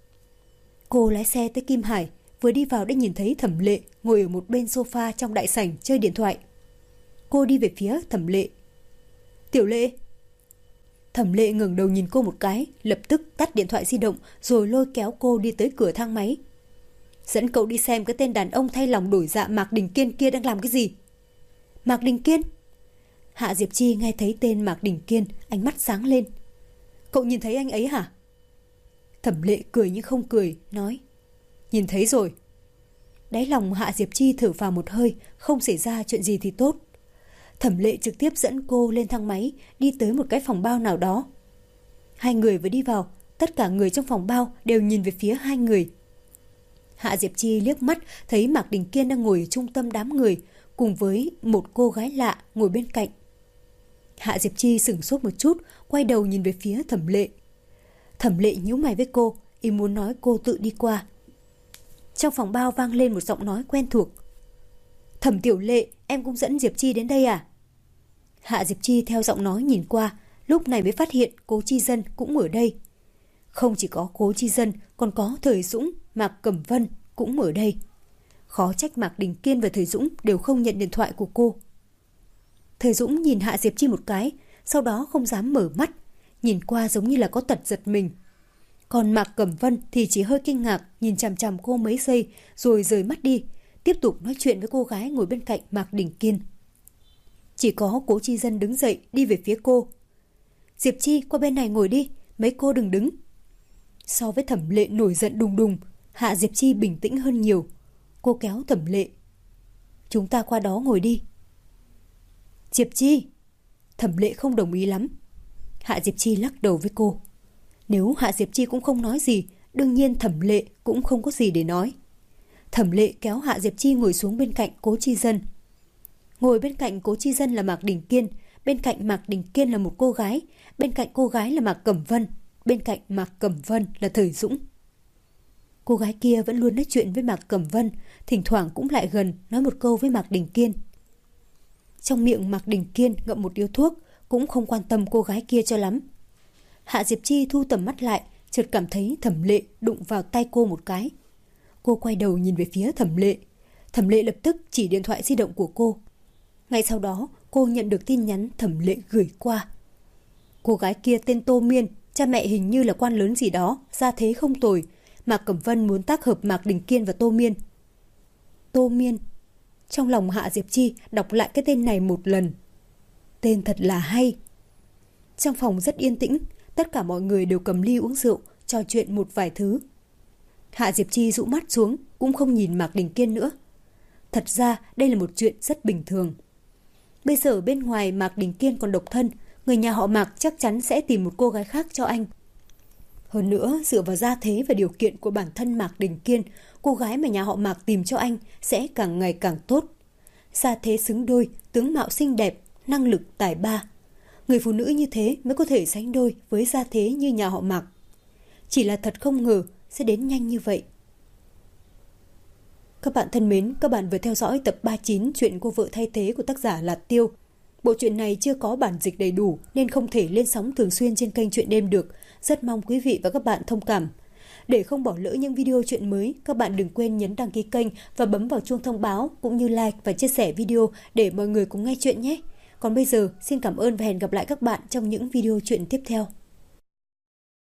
Cô lái xe tới Kim Hải, vừa đi vào đã nhìn thấy Thẩm Lệ ngồi ở một bên sofa trong đại sảnh chơi điện thoại. Cô đi về phía Thẩm Lệ. Tiểu Lệ. Thẩm Lệ ngẩng đầu nhìn cô một cái, lập tức tắt điện thoại di động rồi lôi kéo cô đi tới cửa thang máy. Dẫn cậu đi xem cái tên đàn ông thay lòng đổi dạ Mạc Đình Kiên kia đang làm cái gì. Mạc Đình Kiên? Hạ Diệp Chi nghe thấy tên Mạc Đình Kiên, ánh mắt sáng lên. Cậu nhìn thấy anh ấy hả? Thẩm Lệ cười nhưng không cười, nói. Nhìn thấy rồi. Đáy lòng Hạ Diệp Chi thở phào một hơi, không xảy ra chuyện gì thì tốt. Thẩm Lệ trực tiếp dẫn cô lên thang máy, đi tới một cái phòng bao nào đó. Hai người vừa đi vào, tất cả người trong phòng bao đều nhìn về phía hai người. Hạ Diệp Chi liếc mắt thấy Mạc Đình Kiên đang ngồi ở trung tâm đám người, cùng với một cô gái lạ ngồi bên cạnh. Hạ Diệp Chi sửng sốt một chút, quay đầu nhìn về phía Thẩm Lệ. Thẩm Lệ nhíu mày với cô, ý muốn nói cô tự đi qua. Trong phòng bao vang lên một giọng nói quen thuộc. Thẩm Tiểu Lệ, em cũng dẫn Diệp Chi đến đây à? Hạ Diệp Chi theo giọng nói nhìn qua, lúc này mới phát hiện Cố Chi Dân cũng ở đây. Không chỉ có Cố Chi Dân, còn có Thời Dũng, Mạc Cẩm Vân cũng ở đây. Khó trách Mạc Đình Kiên và Thời Dũng đều không nhận điện thoại của cô. Thời Dũng nhìn Hạ Diệp Chi một cái, sau đó không dám mở mắt, nhìn qua giống như là có tật giật mình. Còn Mạc Cẩm Vân thì chỉ hơi kinh ngạc, nhìn chằm chằm cô mấy giây rồi rời mắt đi, tiếp tục nói chuyện với cô gái ngồi bên cạnh Mạc Đình Kiên. Chỉ có Cố Chi Dân đứng dậy đi về phía cô. Diệp Chi, qua bên này ngồi đi, mấy cô đừng đứng. So với Thẩm Lệ nổi giận đùng đùng, Hạ Diệp Chi bình tĩnh hơn nhiều. Cô kéo Thẩm Lệ. Chúng ta qua đó ngồi đi. Diệp Chi. Thẩm Lệ không đồng ý lắm. Hạ Diệp Chi lắc đầu với cô. Nếu Hạ Diệp Chi cũng không nói gì, đương nhiên Thẩm Lệ cũng không có gì để nói. Thẩm Lệ kéo Hạ Diệp Chi ngồi xuống bên cạnh Cố Chi Dân. Ngồi bên cạnh Cố Chi Dân là Mạc Đình Kiên, bên cạnh Mạc Đình Kiên là một cô gái, bên cạnh cô gái là Mạc Cẩm Vân, bên cạnh Mạc Cẩm Vân là Thời Dũng. Cô gái kia vẫn luôn nói chuyện với Mạc Cẩm Vân, thỉnh thoảng cũng lại gần nói một câu với Mạc Đình Kiên. Trong miệng Mạc Đình Kiên ngậm một điếu thuốc, cũng không quan tâm cô gái kia cho lắm. Hạ Diệp Chi thu tầm mắt lại, chợt cảm thấy Thẩm Lệ đụng vào tay cô một cái. Cô quay đầu nhìn về phía Thẩm Lệ. Thẩm Lệ lập tức chỉ điện thoại di động của cô. Ngay sau đó, cô nhận được tin nhắn Thẩm Lệ gửi qua. Cô gái kia tên Tô Miên, cha mẹ hình như là quan lớn gì đó, gia thế không tồi. Mạc Cẩm Vân muốn tác hợp Mạc Đình Kiên và Tô Miên. Tô Miên. Trong lòng Hạ Diệp Chi đọc lại cái tên này một lần. Tên thật là hay. Trong phòng rất yên tĩnh, tất cả mọi người đều cầm ly uống rượu, trò chuyện một vài thứ. Hạ Diệp Chi dụ mắt xuống, cũng không nhìn Mạc Đình Kiên nữa. Thật ra đây là một chuyện rất bình thường. Bây giờ bên ngoài Mạc Đình Kiên còn độc thân, người nhà họ Mạc chắc chắn sẽ tìm một cô gái khác cho anh. Hơn nữa, dựa vào gia thế và điều kiện của bản thân Mạc Đình Kiên, cô gái mà nhà họ Mạc tìm cho anh sẽ càng ngày càng tốt. Gia thế xứng đôi, tướng mạo xinh đẹp, năng lực tài ba. Người phụ nữ như thế mới có thể sánh đôi với gia thế như nhà họ Mạc. Chỉ là thật không ngờ sẽ đến nhanh như vậy. Các bạn thân mến, các bạn vừa theo dõi tập 39 chuyện Cô Vợ Thay Thế của tác giả Lạt Tiêu. Bộ truyện này chưa có bản dịch đầy đủ nên không thể lên sóng thường xuyên trên kênh Truyện Đêm được. Rất mong quý vị và các bạn thông cảm. Để không bỏ lỡ những video truyện mới, các bạn đừng quên nhấn đăng ký kênh và bấm vào chuông thông báo cũng như like và chia sẻ video để mọi người cùng nghe chuyện nhé. Còn bây giờ, xin cảm ơn và hẹn gặp lại các bạn trong những video truyện tiếp theo.